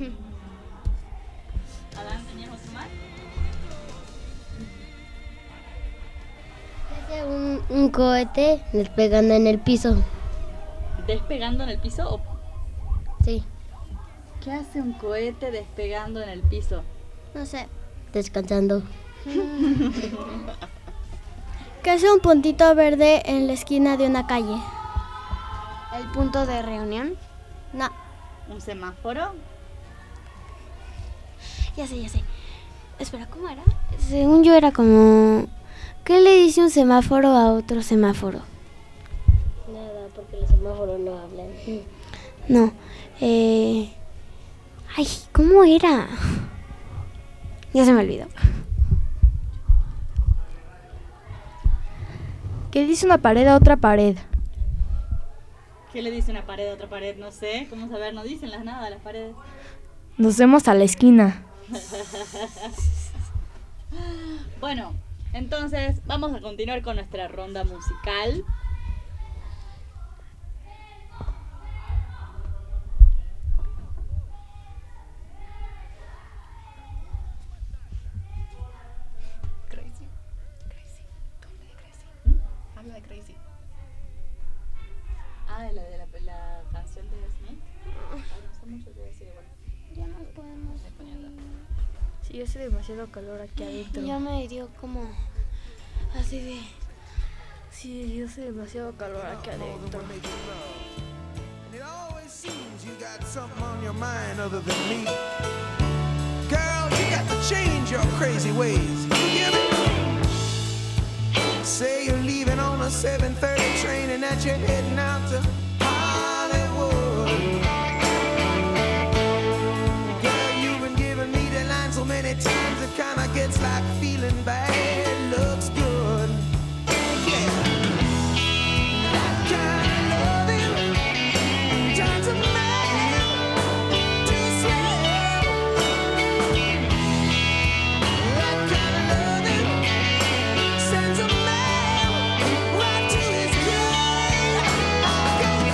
Adán, ¿tenías otro más? Hace un cohete despegando en el piso. ¿Despegando en el piso o...? Sí. ¿Qué hace un cohete despegando en el piso? No sé. Descansando. ¿Qué hace un puntito verde en la esquina de una calle? ¿El punto de reunión? No. ¿Un semáforo? Ya sé. Espera, ¿cómo era? Según yo era como... ¿Qué le dice un semáforo a otro semáforo? Nada, porque los semáforos no hablan. No. Ay, ¿cómo era? Ya se me olvidó. ¿Qué dice una pared a otra pared? ¿Qué le dice una pared a otra pared? No sé. ¿Cómo saber? No dicen nada las paredes. Nos vemos a la esquina. Bueno, entonces vamos a continuar con nuestra ronda musical. Habla de Crazy. Ah, de la canción de Smith. No sé mucho qué decir igual. Ya nos podemos ir. Sí, hace demasiado calor aquí adentro. Ya me dio como así de... Sí, hace demasiado calor aquí adentro. And it always seems you got something on your mind other than me. Girl, you got to change your crazy ways. You hear me? Say you're leaving on a 7:30 train and that you're heading out to Hollywood. Girl, you've been giving me the line so many times it kinda gets like feeling bad looks good. Yeah. That kind of loving turns a man to slave. That kind of loving sends a man right to his grave.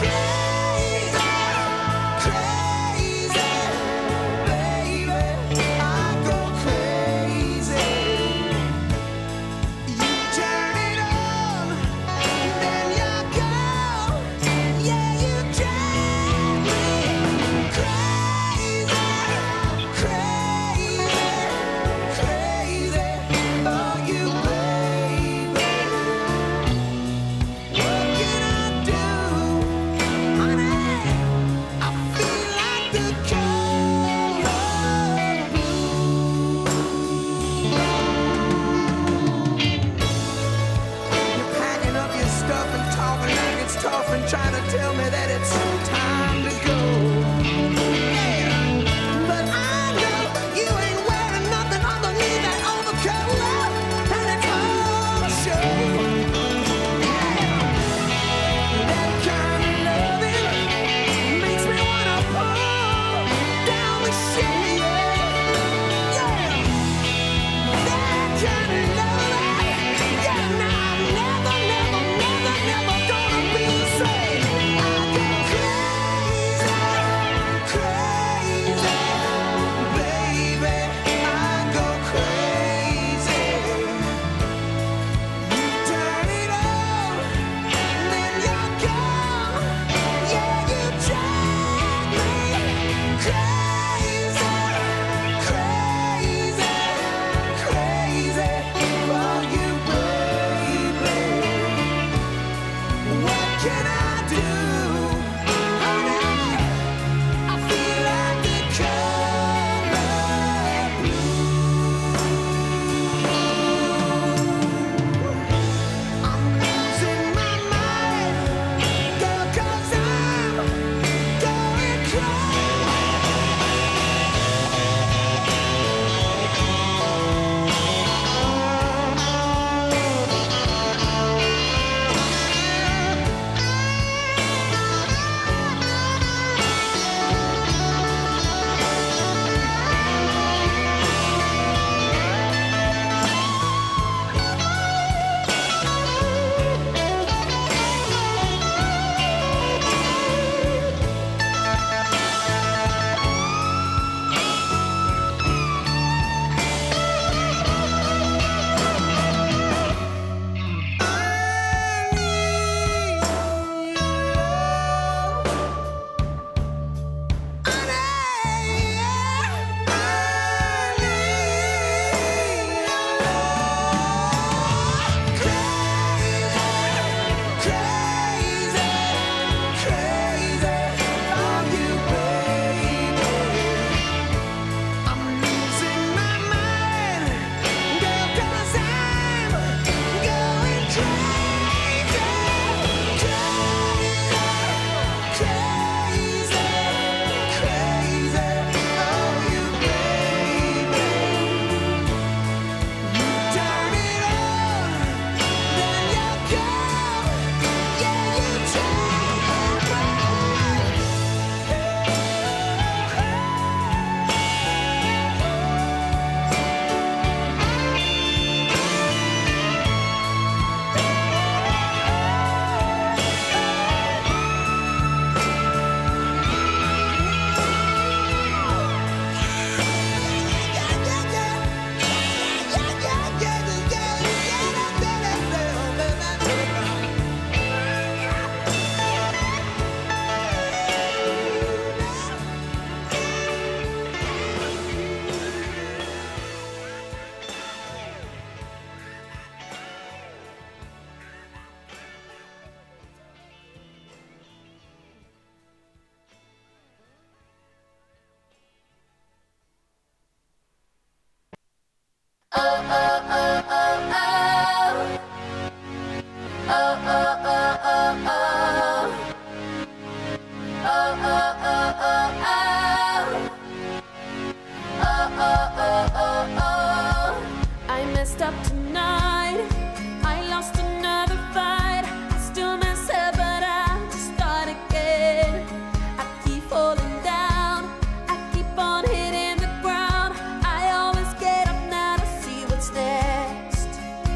I messed up tonight. I lost another fight. I still mess up, but I just start again. I keep falling down. I keep on hitting the ground. I always get up now to see what's next.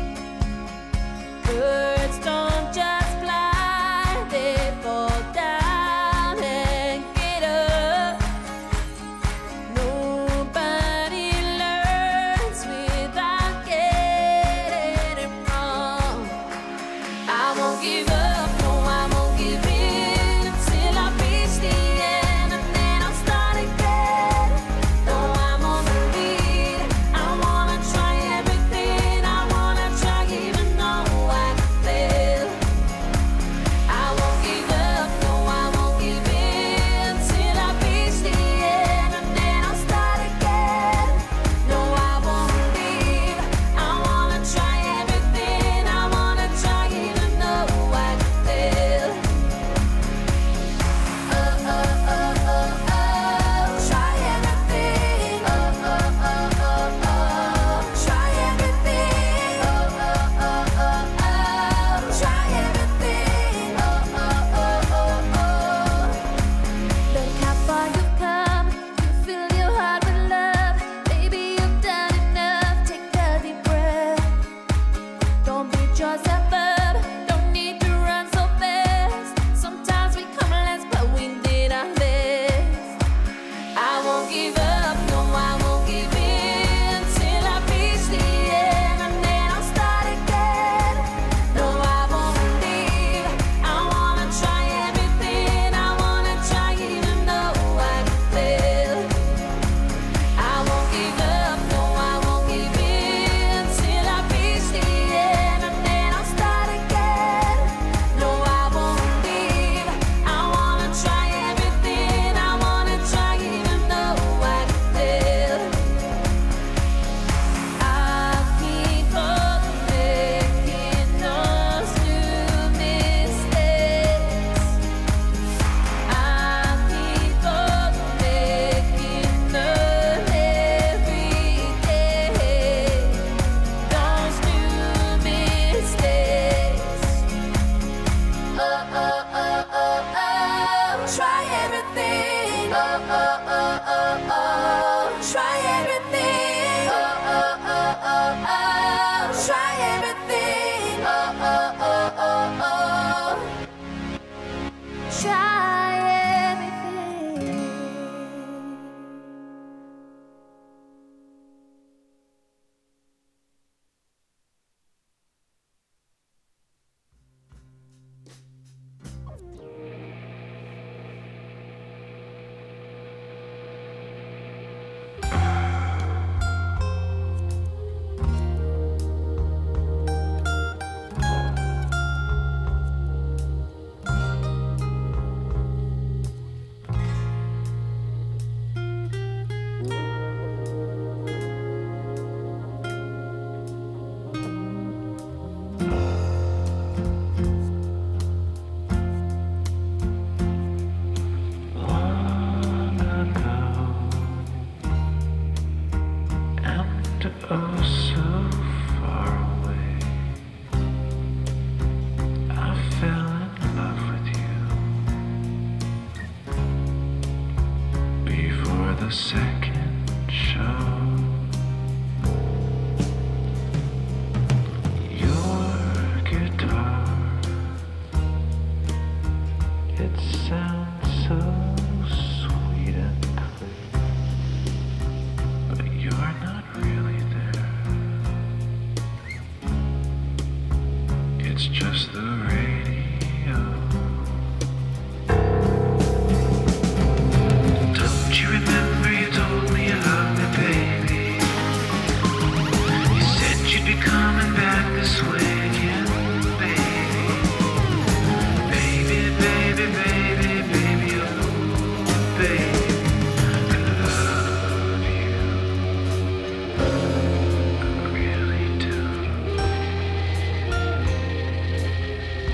Birds don't just fly, they fall down and get up. Nobody learns without getting it wrong. I won't give up, no, I won't give in until I reach the end, and then I'll start again. No, I won't believe. I wanna try everything. I wanna try even though I fail. I won't give up, no, I won't give in till I reach the end, and then I'll start again. No, I won't believe. I wanna try everything. I wanna try even though I fail. Try everything. Try everything. Try everything. Look how far you've come. You fill your heart with love. Baby, you've done enough. Take a deep breath. Don't beat yourself up. Don't need to run so fast. Sometimes we come less, but we did our best. I won't give up, no, I won't give in till I reach the end, and then I'll start again. No, I won't believe. I wanna try everything. I wanna try even though I fail. I won't give up, no, I won't give in till I reach the end, and then I'll start again. No, I won't believe. I wanna try everything. I wanna try even though I fail. I'll keep on making those new mistakes. I'll keep on making them every day. Those new mistakes. Try everything. Try everything. Try everything. Try everything. Oh, so far away. I fell in love with you before the second show. Your guitar, it sounds so sweet and clean, but you're not really there. It's just the radio. Don't you remember you told me you loved me, baby? You said you'd be coming back this way again, baby. Baby, baby, baby, baby, oh, baby, I love you. I really do.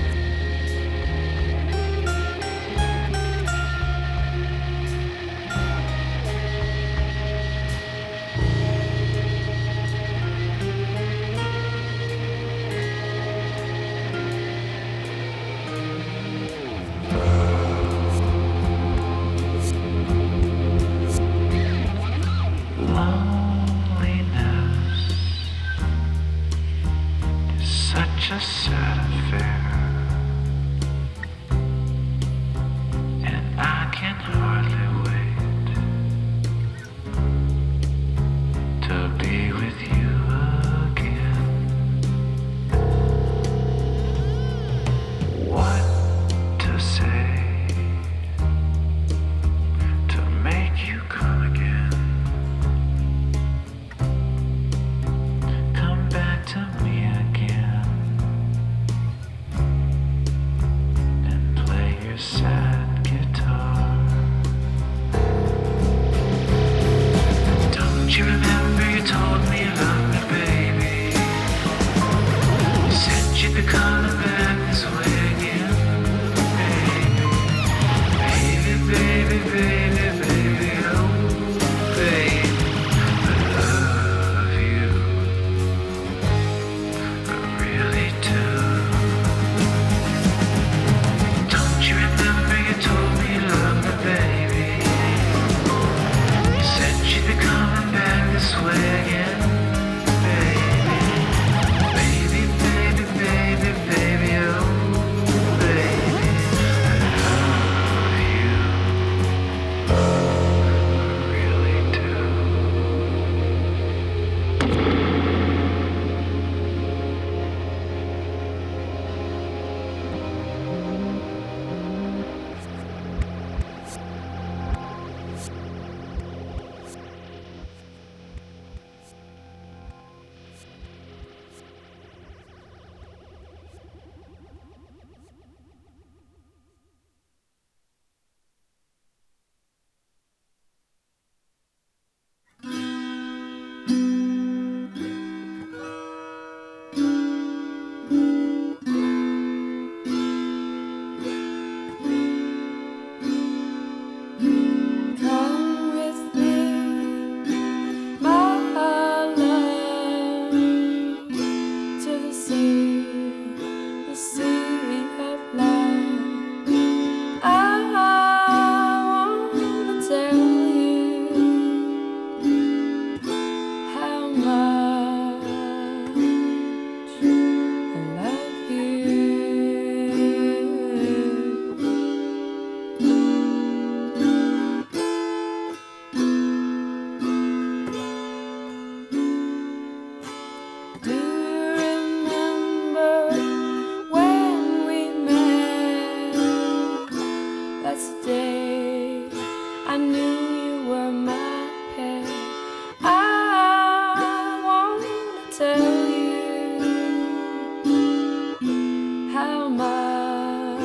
how much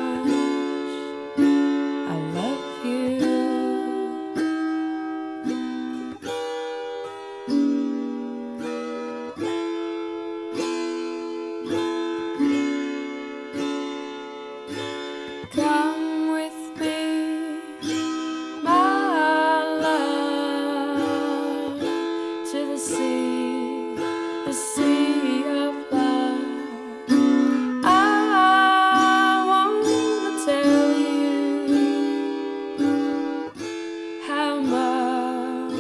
I love you. Come with me, my love, to the sea of love. I wanna tell you how much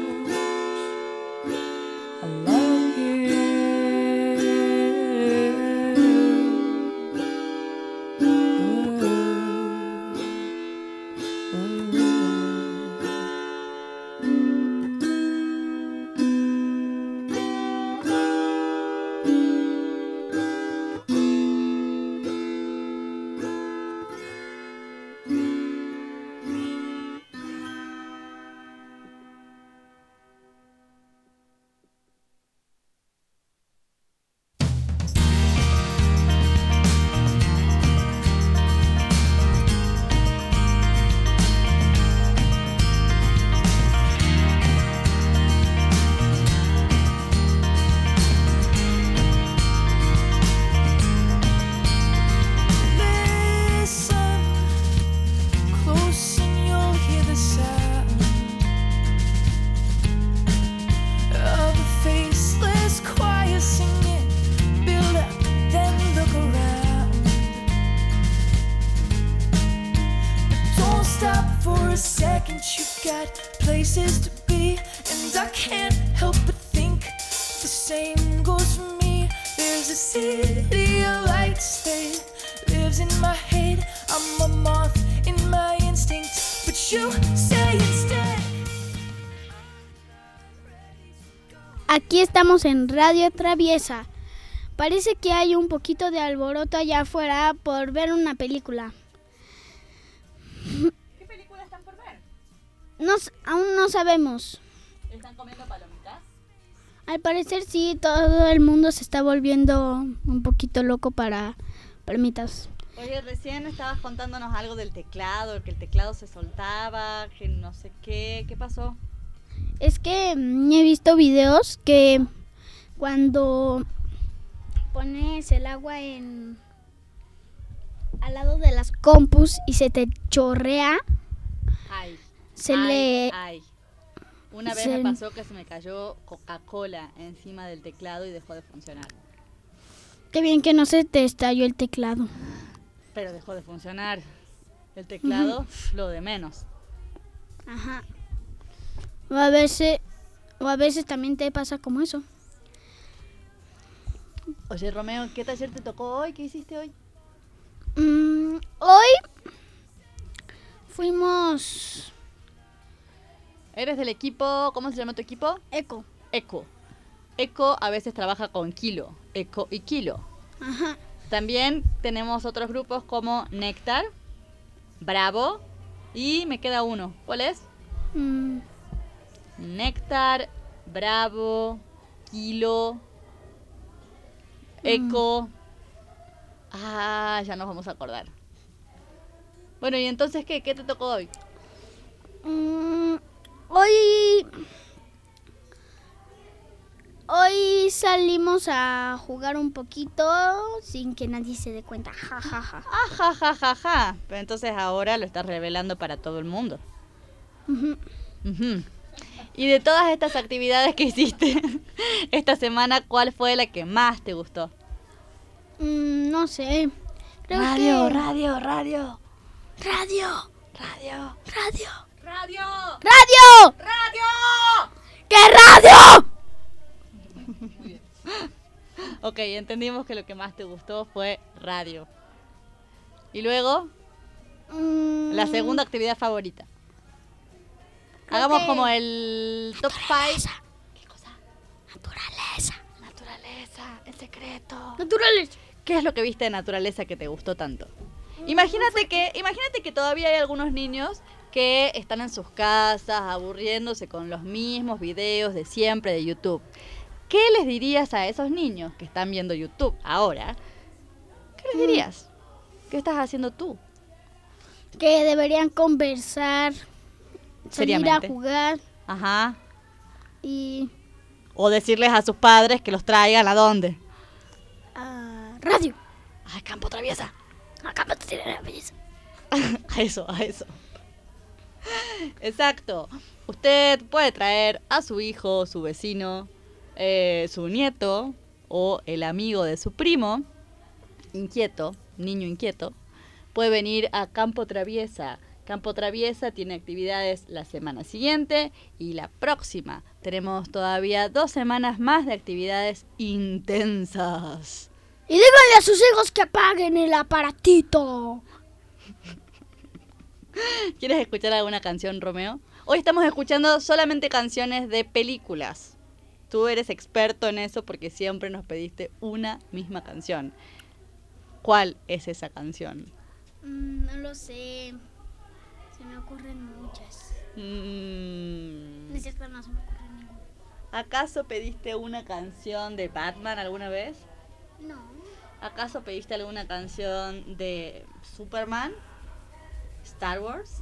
I love you. Listen close and you'll hear the sound of a faceless choir singing. Build up, then look around. But don't stop for a second. You've got places to be, and I can't help but think the same goes for me. There's a city of lights that lives in my head. I'm a moth in my instinct, but you say instead. Aquí estamos en Radio Traviesa. Parece que hay un poquito de alboroto allá afuera por ver una película. ¿Qué película están por ver? Aún no sabemos. ¿Están comiendo palomitas? Al parecer sí, todo el mundo se está volviendo un poquito loco para palomitas. Oye, recién estabas contándonos algo del teclado, que el teclado se soltaba, que no sé qué. ¿Qué pasó? Es que he visto videos que cuando pones el agua al lado de las compus y se te chorrea, Ay. Una vez me pasó que se me cayó Coca-Cola encima del teclado y dejó de funcionar. Qué bien que no se te estalló el teclado. Pero dejó de funcionar. El teclado, lo de menos. Ajá. O a veces también te pasa como eso. Oye, Romeo, ¿qué taller te tocó hoy? ¿Qué hiciste hoy? Hoy fuimos... ¿Eres del equipo? ¿Cómo se llama tu equipo? Eco. Eco a veces trabaja con Kilo. Eco y Kilo. Ajá. También tenemos otros grupos como Néctar, Bravo y me queda uno. ¿Cuál es? Néctar, Bravo, Kilo, Eco. Ya nos vamos a acordar. Bueno, ¿y entonces qué? ¿Qué te tocó hoy? Hoy salimos a jugar un poquito sin que nadie se dé cuenta. Ja, ja, ja. Ja, ja, ja, ja. Pero entonces ahora lo estás revelando para todo el mundo. Y de todas estas actividades que hiciste esta semana, ¿cuál fue la que más te gustó? No sé. Creo Radio. ¿Qué radio? Ok, entendimos que lo que más te gustó fue radio. Y luego, la segunda actividad favorita. Hagamos como el top 5. ¿Qué cosa? Naturaleza, el secreto. Naturaleza. ¿Qué es lo que viste de naturaleza que te gustó tanto? Imagínate que todavía hay algunos niños que están en sus casas aburriéndose con los mismos videos de siempre de YouTube. ¿Qué les dirías a esos niños que están viendo YouTube ahora? Que les dirías? ¿Qué estás haciendo tú? Que deberían conversar, salir a Seriamente. jugar Ajá. y O decirles a sus padres que los traigan ¿a dónde? a radio. A Campo Traviesa. A Campo Traviesa. A eso. Exacto. Usted puede traer a su hijo, su vecino, su nieto o el amigo de su primo, inquieto, niño inquieto, puede venir a Campo Traviesa. Campo Traviesa tiene actividades la semana siguiente y la próxima. Tenemos todavía 2 semanas más de actividades intensas. Y díganle a sus hijos que apaguen el aparatito. ¿Quieres escuchar alguna canción, Romeo? Hoy estamos escuchando solamente canciones de películas. Tú eres experto en eso porque siempre nos pediste una misma canción. ¿Cuál es esa canción? No lo sé. Se me ocurren muchas. No es cierto, no se me ocurre ninguna. ¿Acaso pediste una canción de Batman alguna vez? No. ¿Acaso pediste alguna canción de Superman? ¿Star Wars?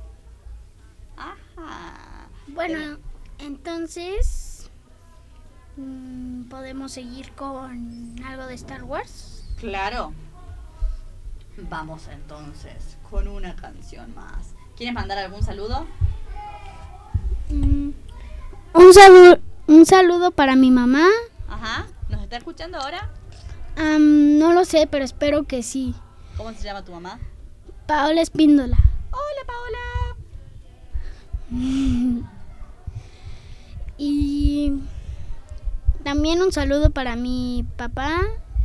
Ajá. Bueno, entonces podemos seguir con algo de Star Wars. Claro. Vamos entonces con una canción más. ¿Quieres mandar algún saludo? Un saludo para mi mamá. Ajá. ¿Nos está escuchando ahora? No lo sé, pero espero que sí. ¿Cómo se llama tu mamá? Paola Espíndola. Hola, Paola. Y también un saludo para mi papá.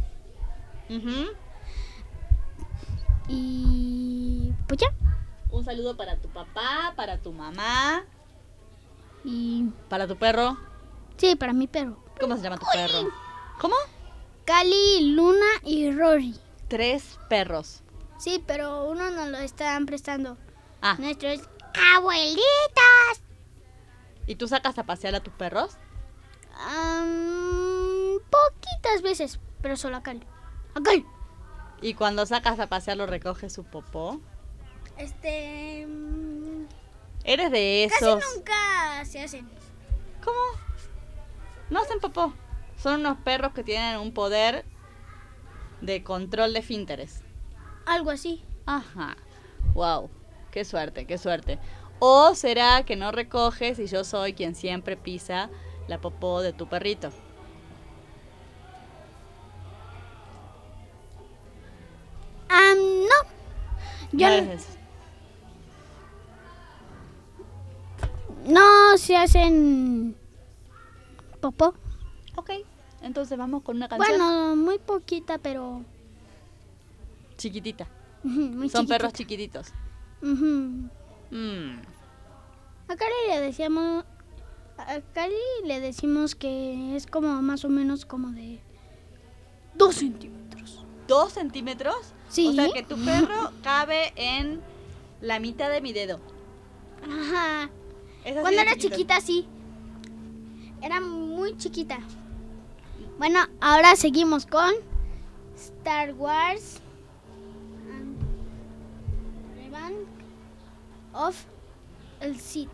Y pues ya. Un saludo para tu papá, para tu mamá. Y ¿para tu perro? Sí, para mi perro. ¿Cómo se llama tu perro? ¿Cómo? Cali, Luna y Rory. 3 perros. Sí, pero uno nos lo están prestando. Ah. Nuestros abuelitos. ¿Y tú sacas a pasear a tus perros? Poquitas veces, pero solo a Cali. ¡A Cali! ¿Y cuando sacas a pasear lo recoges su popó? ¿Eres de esos? Casi nunca se hacen. ¿Cómo? No hacen popó. Son unos perros que tienen un poder de control de esfínteres. Algo así. Ajá. Wow. Qué suerte, qué suerte. ¿O será que no recoges y yo soy quien siempre pisa la popó de tu perrito? No. Yo No eres eso. No se hacen popó. Ok, entonces vamos con una canción. Bueno, muy poquita, pero chiquitita. muy Son chiquitita. perros chiquititos. A Cali le decimos que es como más o menos como de 2 centímetros. ¿2 centímetros? Sí. O sea que tu perro cabe en la mitad de mi dedo. Ajá. Es así Cuando de era chiquito. chiquita, sí. Era muy chiquita. Bueno, ahora seguimos con Star Wars. Revenge of el Sith.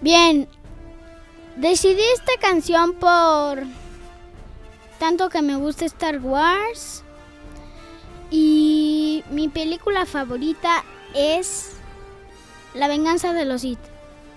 Bien, decidí esta canción por tanto que me gusta Star Wars y mi película favorita es La venganza de los Sith.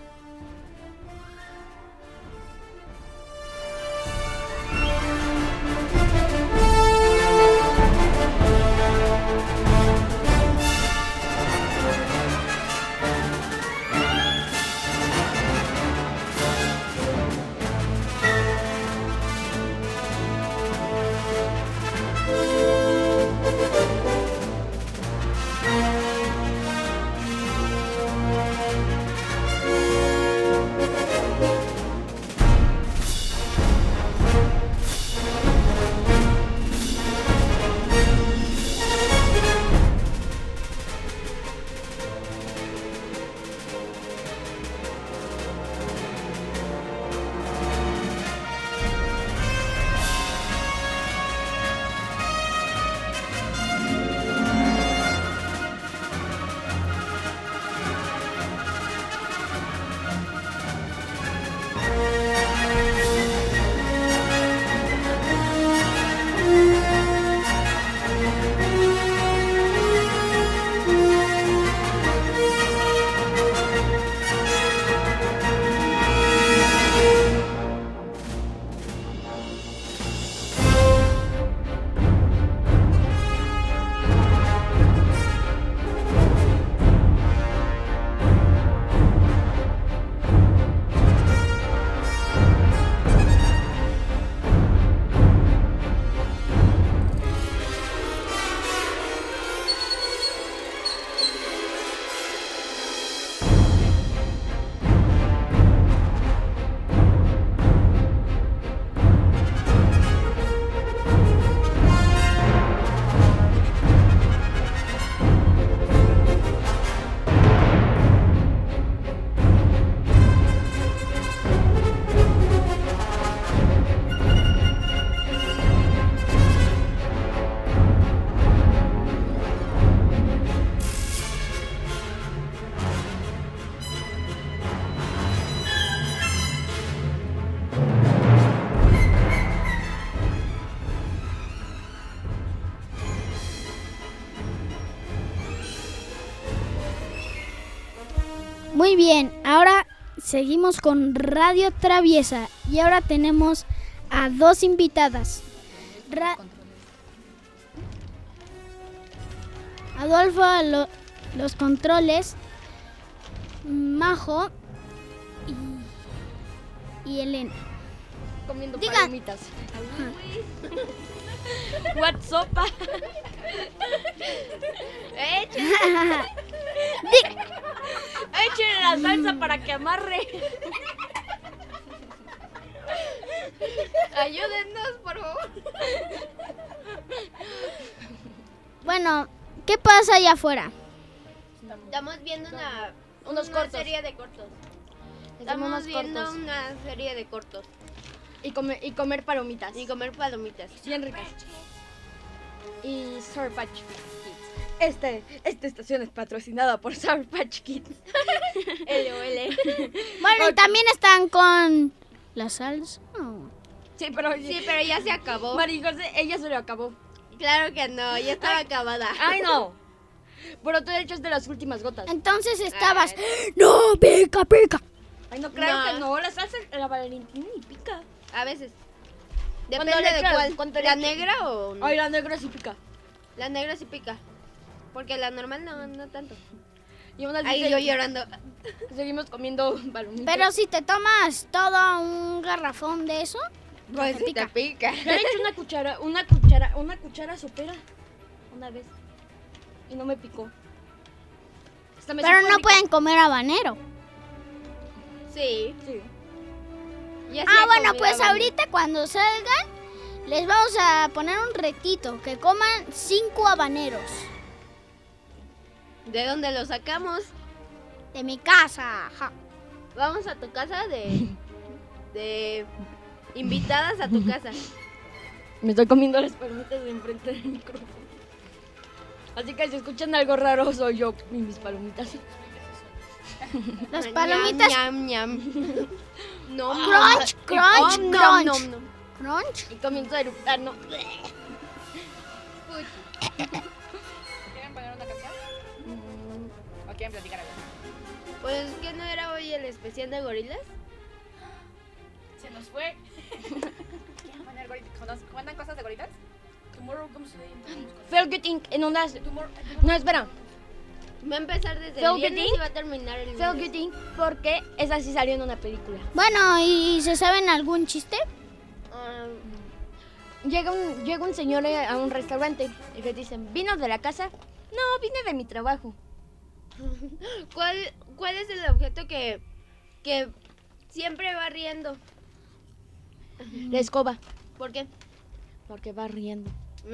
Muy bien, ahora seguimos con Radio Traviesa y ahora tenemos a dos invitadas. Adolfo a los controles, Majo y Elena. Comiendo palomitas. WhatsApp. Échenle la salsa para que amarre. Ayúdennos, por favor. Bueno, ¿qué pasa allá afuera? Estamos viendo una serie de cortos. Estamos viendo cortos. una serie de cortos. Y comer palomitas. Y comer palomitas. Bien ricas. Y Sour Patch Kids. Esta estación es patrocinada por Sour Patch Kids. LOL. Bueno, y también están con la salsa. Sí, pero ya se acabó. María José, ella se lo acabó. Claro que no, ya estaba acabada. Ay, no. Pero tú de hecho es de las últimas gotas. Entonces estabas... ¡No, pica, pica! Ay, no, claro que no. La salsa, la Valentina ni pica. A veces. Depende de cuál. ¿La negra o no? Ay, la negra sí pica. La negra sí pica. Porque la normal no tanto. Y aún así yo llorando. Seguimos comiendo palomitas. Pero si te tomas todo un garrafón de eso, pues te pica. Yo he hecho una cuchara sopera una vez. Y no me picó. Pero no pueden comer habanero. Sí. Bueno, pues ahorita cuando salgan, les vamos a poner un retito, que coman 5 habaneros. ¿De dónde los sacamos? De mi casa. Ja. Vamos a tu casa de invitadas a tu casa. Me estoy comiendo las palomitas de enfrente del micrófono. Así que si escuchan algo raro soy yo y mis palomitas. Las palomitas. Ñam, ñam. No, Crunch, crunch, no, crunch. no, no. Crunch. Y comienzo a eructar, ¿no? ¿Quieren poner una canción? ¿O quieren platicar algo? Pues, ¿qué no era hoy el especial de gorilas? Se nos fue. ¿Quieren poner gorilas? ¿Cuentan cosas de gorilas? Tomorrow comes today. Feel Good Inc. en unas... No, espera. Va a empezar desde el viernes y va a terminar el Feel lunes. Good Inc. porque esa sí salió en una película. Bueno, ¿y se saben algún chiste? Llega un señor a un restaurante y le dicen, ¿vino de la casa? No, vine de mi trabajo. ¿Cuál es el objeto que siempre va riendo? La escoba. ¿Por qué? Porque va riendo.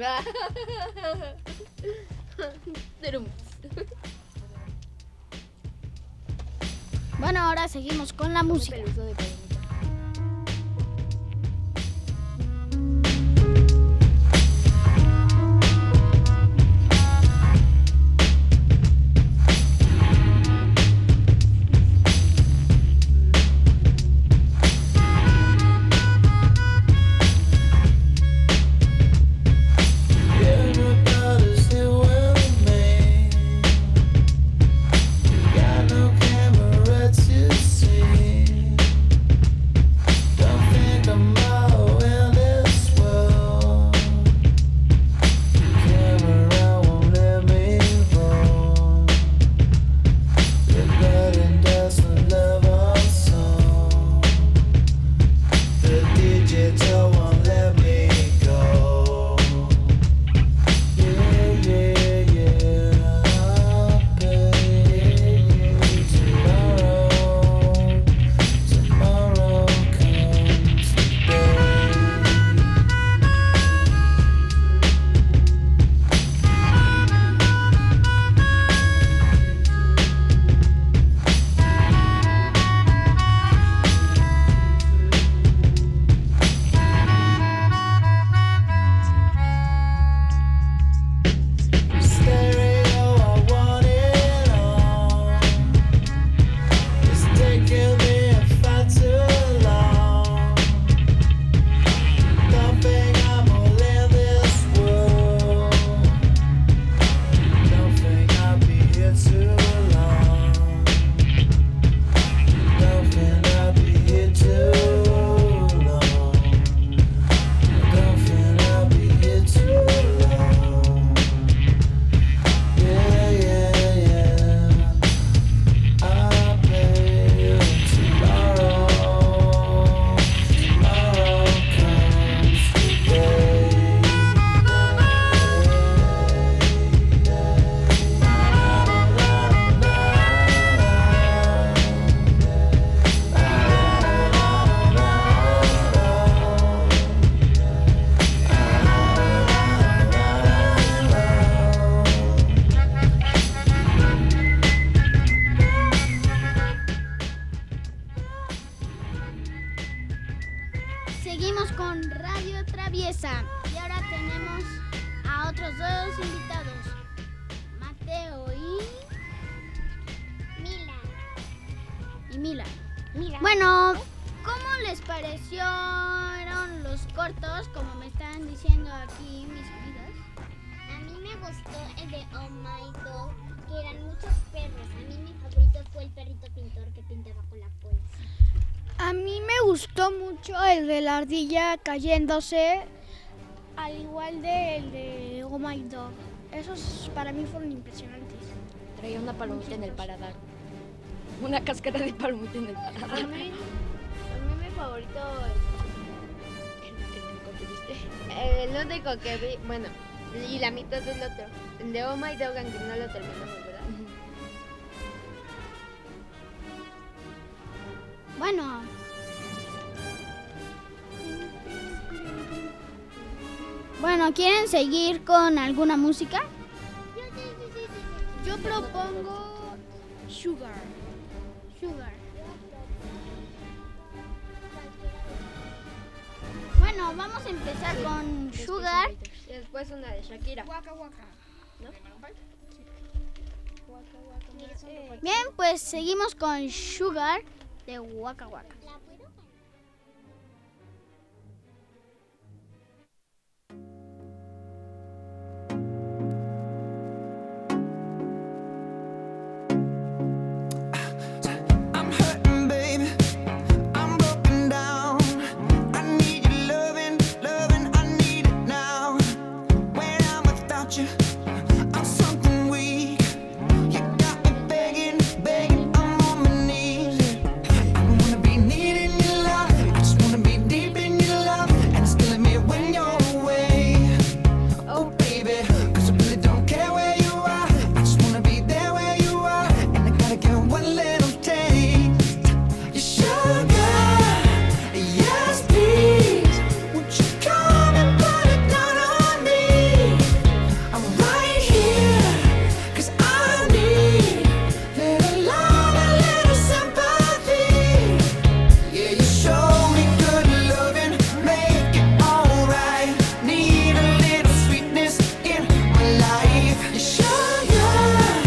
Bueno, ahora seguimos con la música. Everybody's here with me. Got no camera to see. Don't think I'm all in this world. Camera won't let me roll. The button doesn't love our song. The digital won't let me go. Yeah, yeah, yeah. I'll pay you tomorrow. Tomorrow comes today. Stereo, I want it all. It's taking me far too long. Don't think I'm all in this world. Don't think I'll be here too long. Don't think I'll be here too long. Don't think I'll be here too long. Yeah, yeah, yeah. I'll pay you tomorrow. Tomorrow comes today. Seguimos con Radio Traviesa y ahora tenemos a otros dos invitados, Mateo y Mila. Bueno, ¿cómo les parecieron los cortos, como me están diciendo aquí mis amigas? A mí me gustó el de Oh My Dog, que eran muchos perros. A mí mi favorito fue el perrito pintor que pintaba con la poesía. A mí me gustó mucho el de la ardilla cayéndose, al igual del de Oh My Dog. Esos para mí fueron impresionantes. Traía una palomita en el paladar. Una cáscara de palomita en el paladar. A mí mi favorito es el único que vi, bueno, y la mitad del otro. El de Oh My Dog, aunque no lo terminamos, ¿verdad? Bueno. Bueno, ¿quieren seguir con alguna música? Yo propongo Sugar. Bueno, vamos a empezar con Sugar. Y después una de Shakira. Waka Waka. ¿No? Bien, pues seguimos con Sugar de Waka Waka. I'm hurting, baby. I'm broken down. I need your loving, I need it now. When I'm without you, I'm something weak. You got me begging, I'm on my knees. I don't wanna be needing your love. I just wanna be deep in your love. And it's killing me when you're away. Oh, baby, 'cause I really don't care where you are. I just wanna be there where you are. And I gotta get one little taste. Your sugar, yes please. Would you come and put it down on me? I'm right here, 'cause I need little love and little sympathy. Yeah, you show me good loving, make it alright. Need a little sweetness in my life. Your sugar,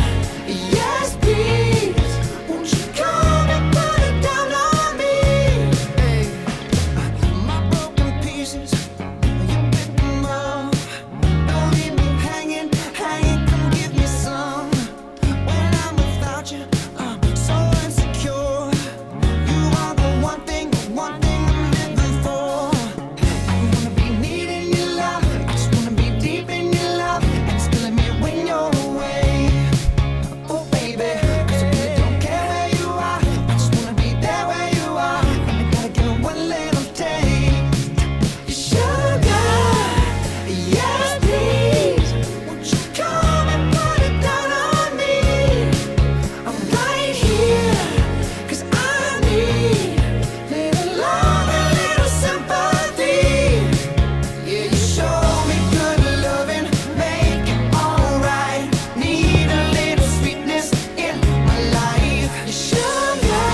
yes please. Won't you come and put it down on me? Hey, my broken pieces, you pick them up. Don't leave me hanging, come give me some. When I'm without you, I'm so insecure. You are the one thing I'm living for. I don't wanna be needing your love, I just wanna be deep in your love. And it's killing me when you're away. Oh baby, 'cause I really don't care where you are. I just wanna be there where you are. And I gotta get one little taste. Your sugar, yes please. Won't you come and put it down on me? I'm right here, 'cause I need little love and little sympathy. Yeah, you show me good loving, make it alright. Need a little sweetness in my life. Your sugar,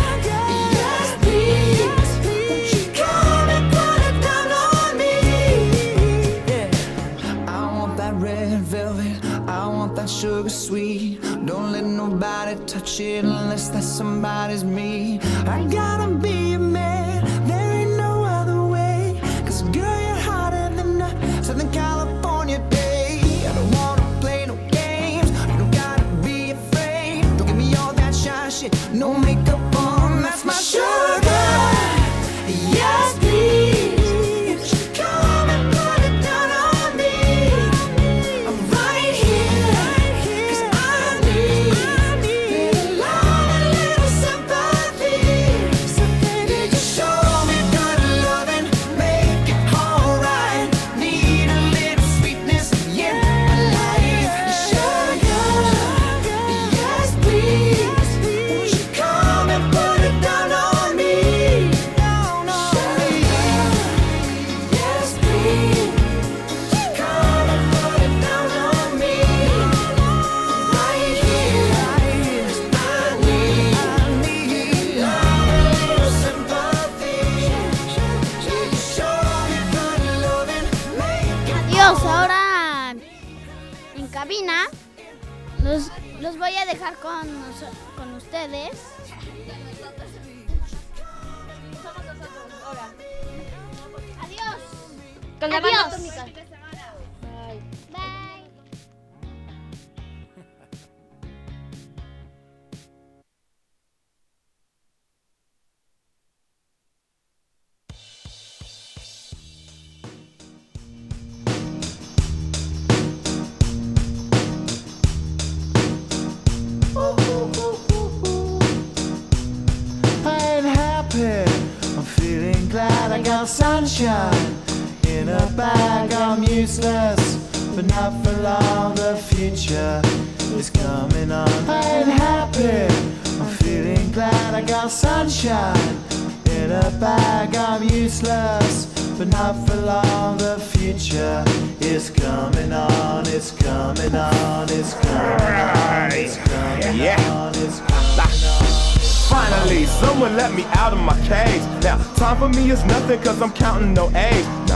yes please. Won't you come and put it down on me? Yeah, I want that red velvet, I want that sugar sweet. Don't let nobody touch it unless that somebody's me. I gotta be a man, there ain't no other way. 'Cause girl, you're hotter than a Southern California day. I don't wanna play no games, you don't gotta be afraid. Don't give me all that shy shit, no makeup on, that's my sugar. Yes please. Won't you come and put it down on me? I'm right here, 'cause I need little love and little sympathy. Yeah, you show me good loving, make it alright. Need a little sweetness in my life. Sugar, yes please. Won't you come and put it down on me? Sugar, yes please. Won't you come and put it down on me? Right here, 'cause I need love and little sympathy. Yeah, you show me good loving, make it Adiós, ahora en cabina los voy a dejar con ustedes. Somos nosotros, ahora. Adiós. Con la Adiós. banda atómica. Bye. Bye. I ain't happy, I'm feeling glad I got sunshine in a bag. I'm useless, but not for long. The future is coming on. I ain't happy, I'm feeling glad I got sunshine in a bag. I'm useless, but not for long. The future is coming on. It's coming on. It's coming on. It's coming on. It's coming on. Finally, someone let me out of my cage. Now, time for me is nothing cause I'm counting no A's. Now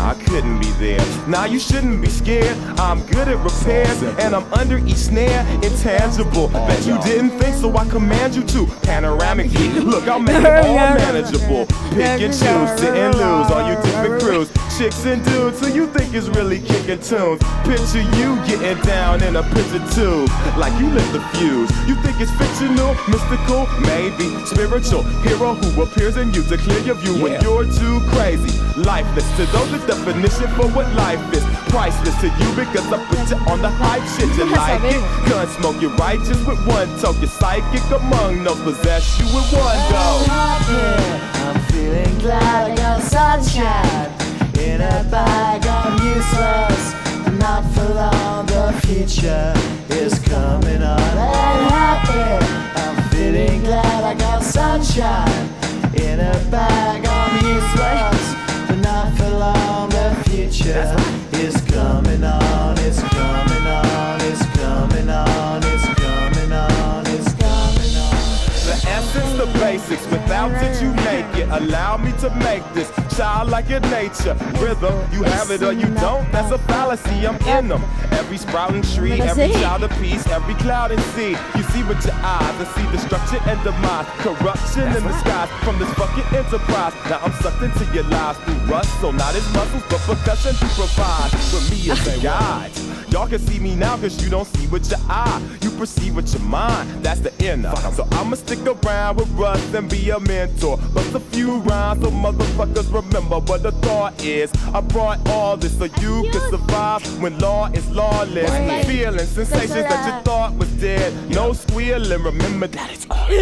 Nah, I couldn't be there. Nah, you shouldn't be scared. I'm good at repairs, and I'm under each snare, intangible. Bet you didn't think, so I command you to. Panoramic view. Look, I'll make it all manageable. Pick and choose, sit and lose, all you different crews. Chicks and dudes who you think is really kicking tunes. Picture you getting down in a picture tube, like you lit the fuse. You think it's fictional, mystical, maybe spiritual. Hero who appears in you to clear your view when you're too crazy. Lifeless to those, the definition for what life is. Priceless to you because I put you on the hype shit. You like it? Gun smoke, you're righteous with one toke. You're psychic among those, possess you with one go. I'm feeling glad I got sunshine in a bag. I'm useless, not for long. The future is coming on and happy. I'm feeling glad I got sunshine in a bag. I'm useless, but not for long. The future is coming on. It's coming on. It's coming on. It's coming on. It's coming on. The essence, the basics, without it you make it. Allow me to make this childlike in nature. Rhythm, you have it or you don't, that's a fallacy, I'm in them. Every sprouting tree, every child of peace, every cloud and sea. You see with your eyes and see destruction and demise. Corruption in the skies from this fucking enterprise. Now I'm sucked into your lives through rust, so not as muscles, but percussion to provide for me as a guide. Y'all can see me now cause you don't see with your eye. You perceive with your mind, that's the inner. So I'ma stick around with Russ and be a mentor. Bust a few rhymes so motherfuckers remember what the thought is. I brought all this so you can survive when law is lawless. Feeling sensations that you thought was dead. No squealing, remember that it's all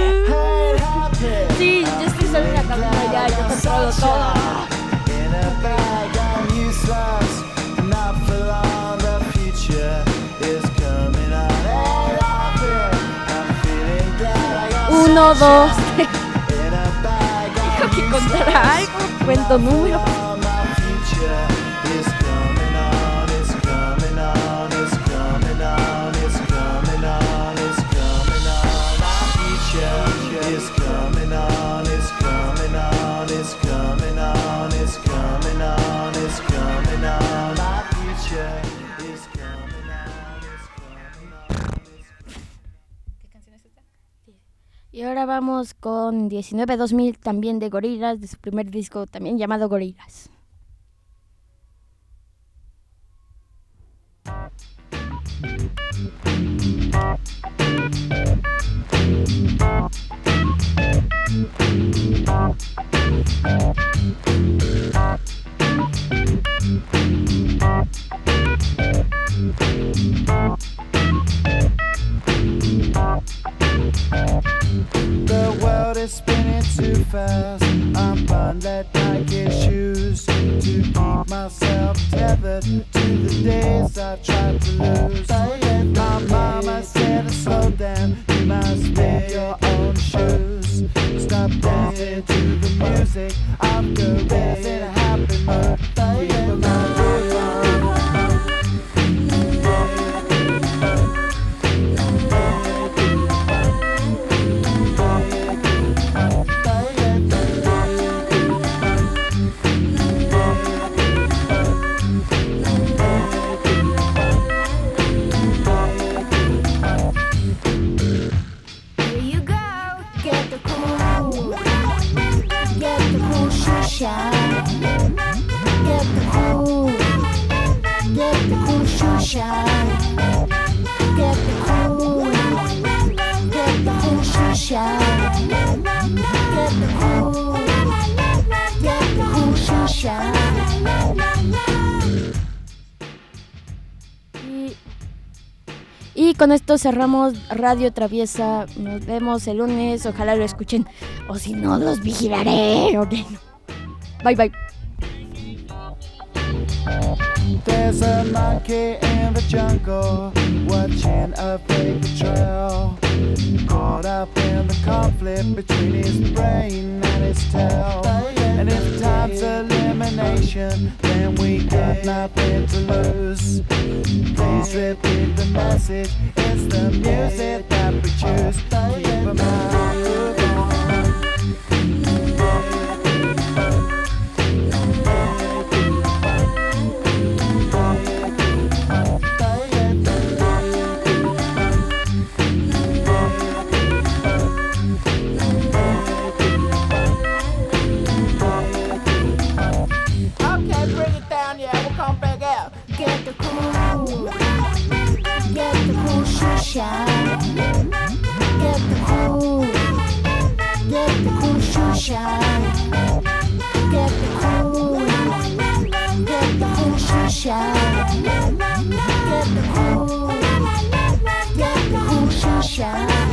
Sí, yo estoy solo en la cabina ya, yo controlo todo. In a bag, I'm useless, not for long. The future is coming on and I'm feeling glad I got 1, 2, 3. in a bag. Dijo que contara algo, cuento números. My future is coming on. It's coming on. It's coming on. It's coming on. It's coming on. My future is coming on. It's coming on. It's coming on. It's coming on. It's coming on. My future is coming on. It's coming on. ¿Qué canción es esta? Y ahora vamos con 19-2000, también de Gorillaz, de su primer disco también llamado Gorillaz. The world is spinning too fast. I'm bundled Nike shoes to keep myself tethered to the days I tried to lose. My mama said to slow down, you must make your own shoes. Stop dancing to the music of gorillas in a happy mood. We were shine. Get the cool shoe shine. Get the cool shoe shine. Get the cool shoe shine. Y con esto cerramos Radio Traviesa. Nos vemos el lunes. Ojalá lo escuchen. O si no, los vigilaré. Okay. Bye, bye. There's a monkey in the jungle watching a paper trail. Caught up in the conflict between his brain and his tail. And if time's elimination, then we got nothing to lose. Please repeat the message, it's the music that we choose. Keep 'em out. shoe shine. Get the cool shoe shine. Get the cool shoe shine.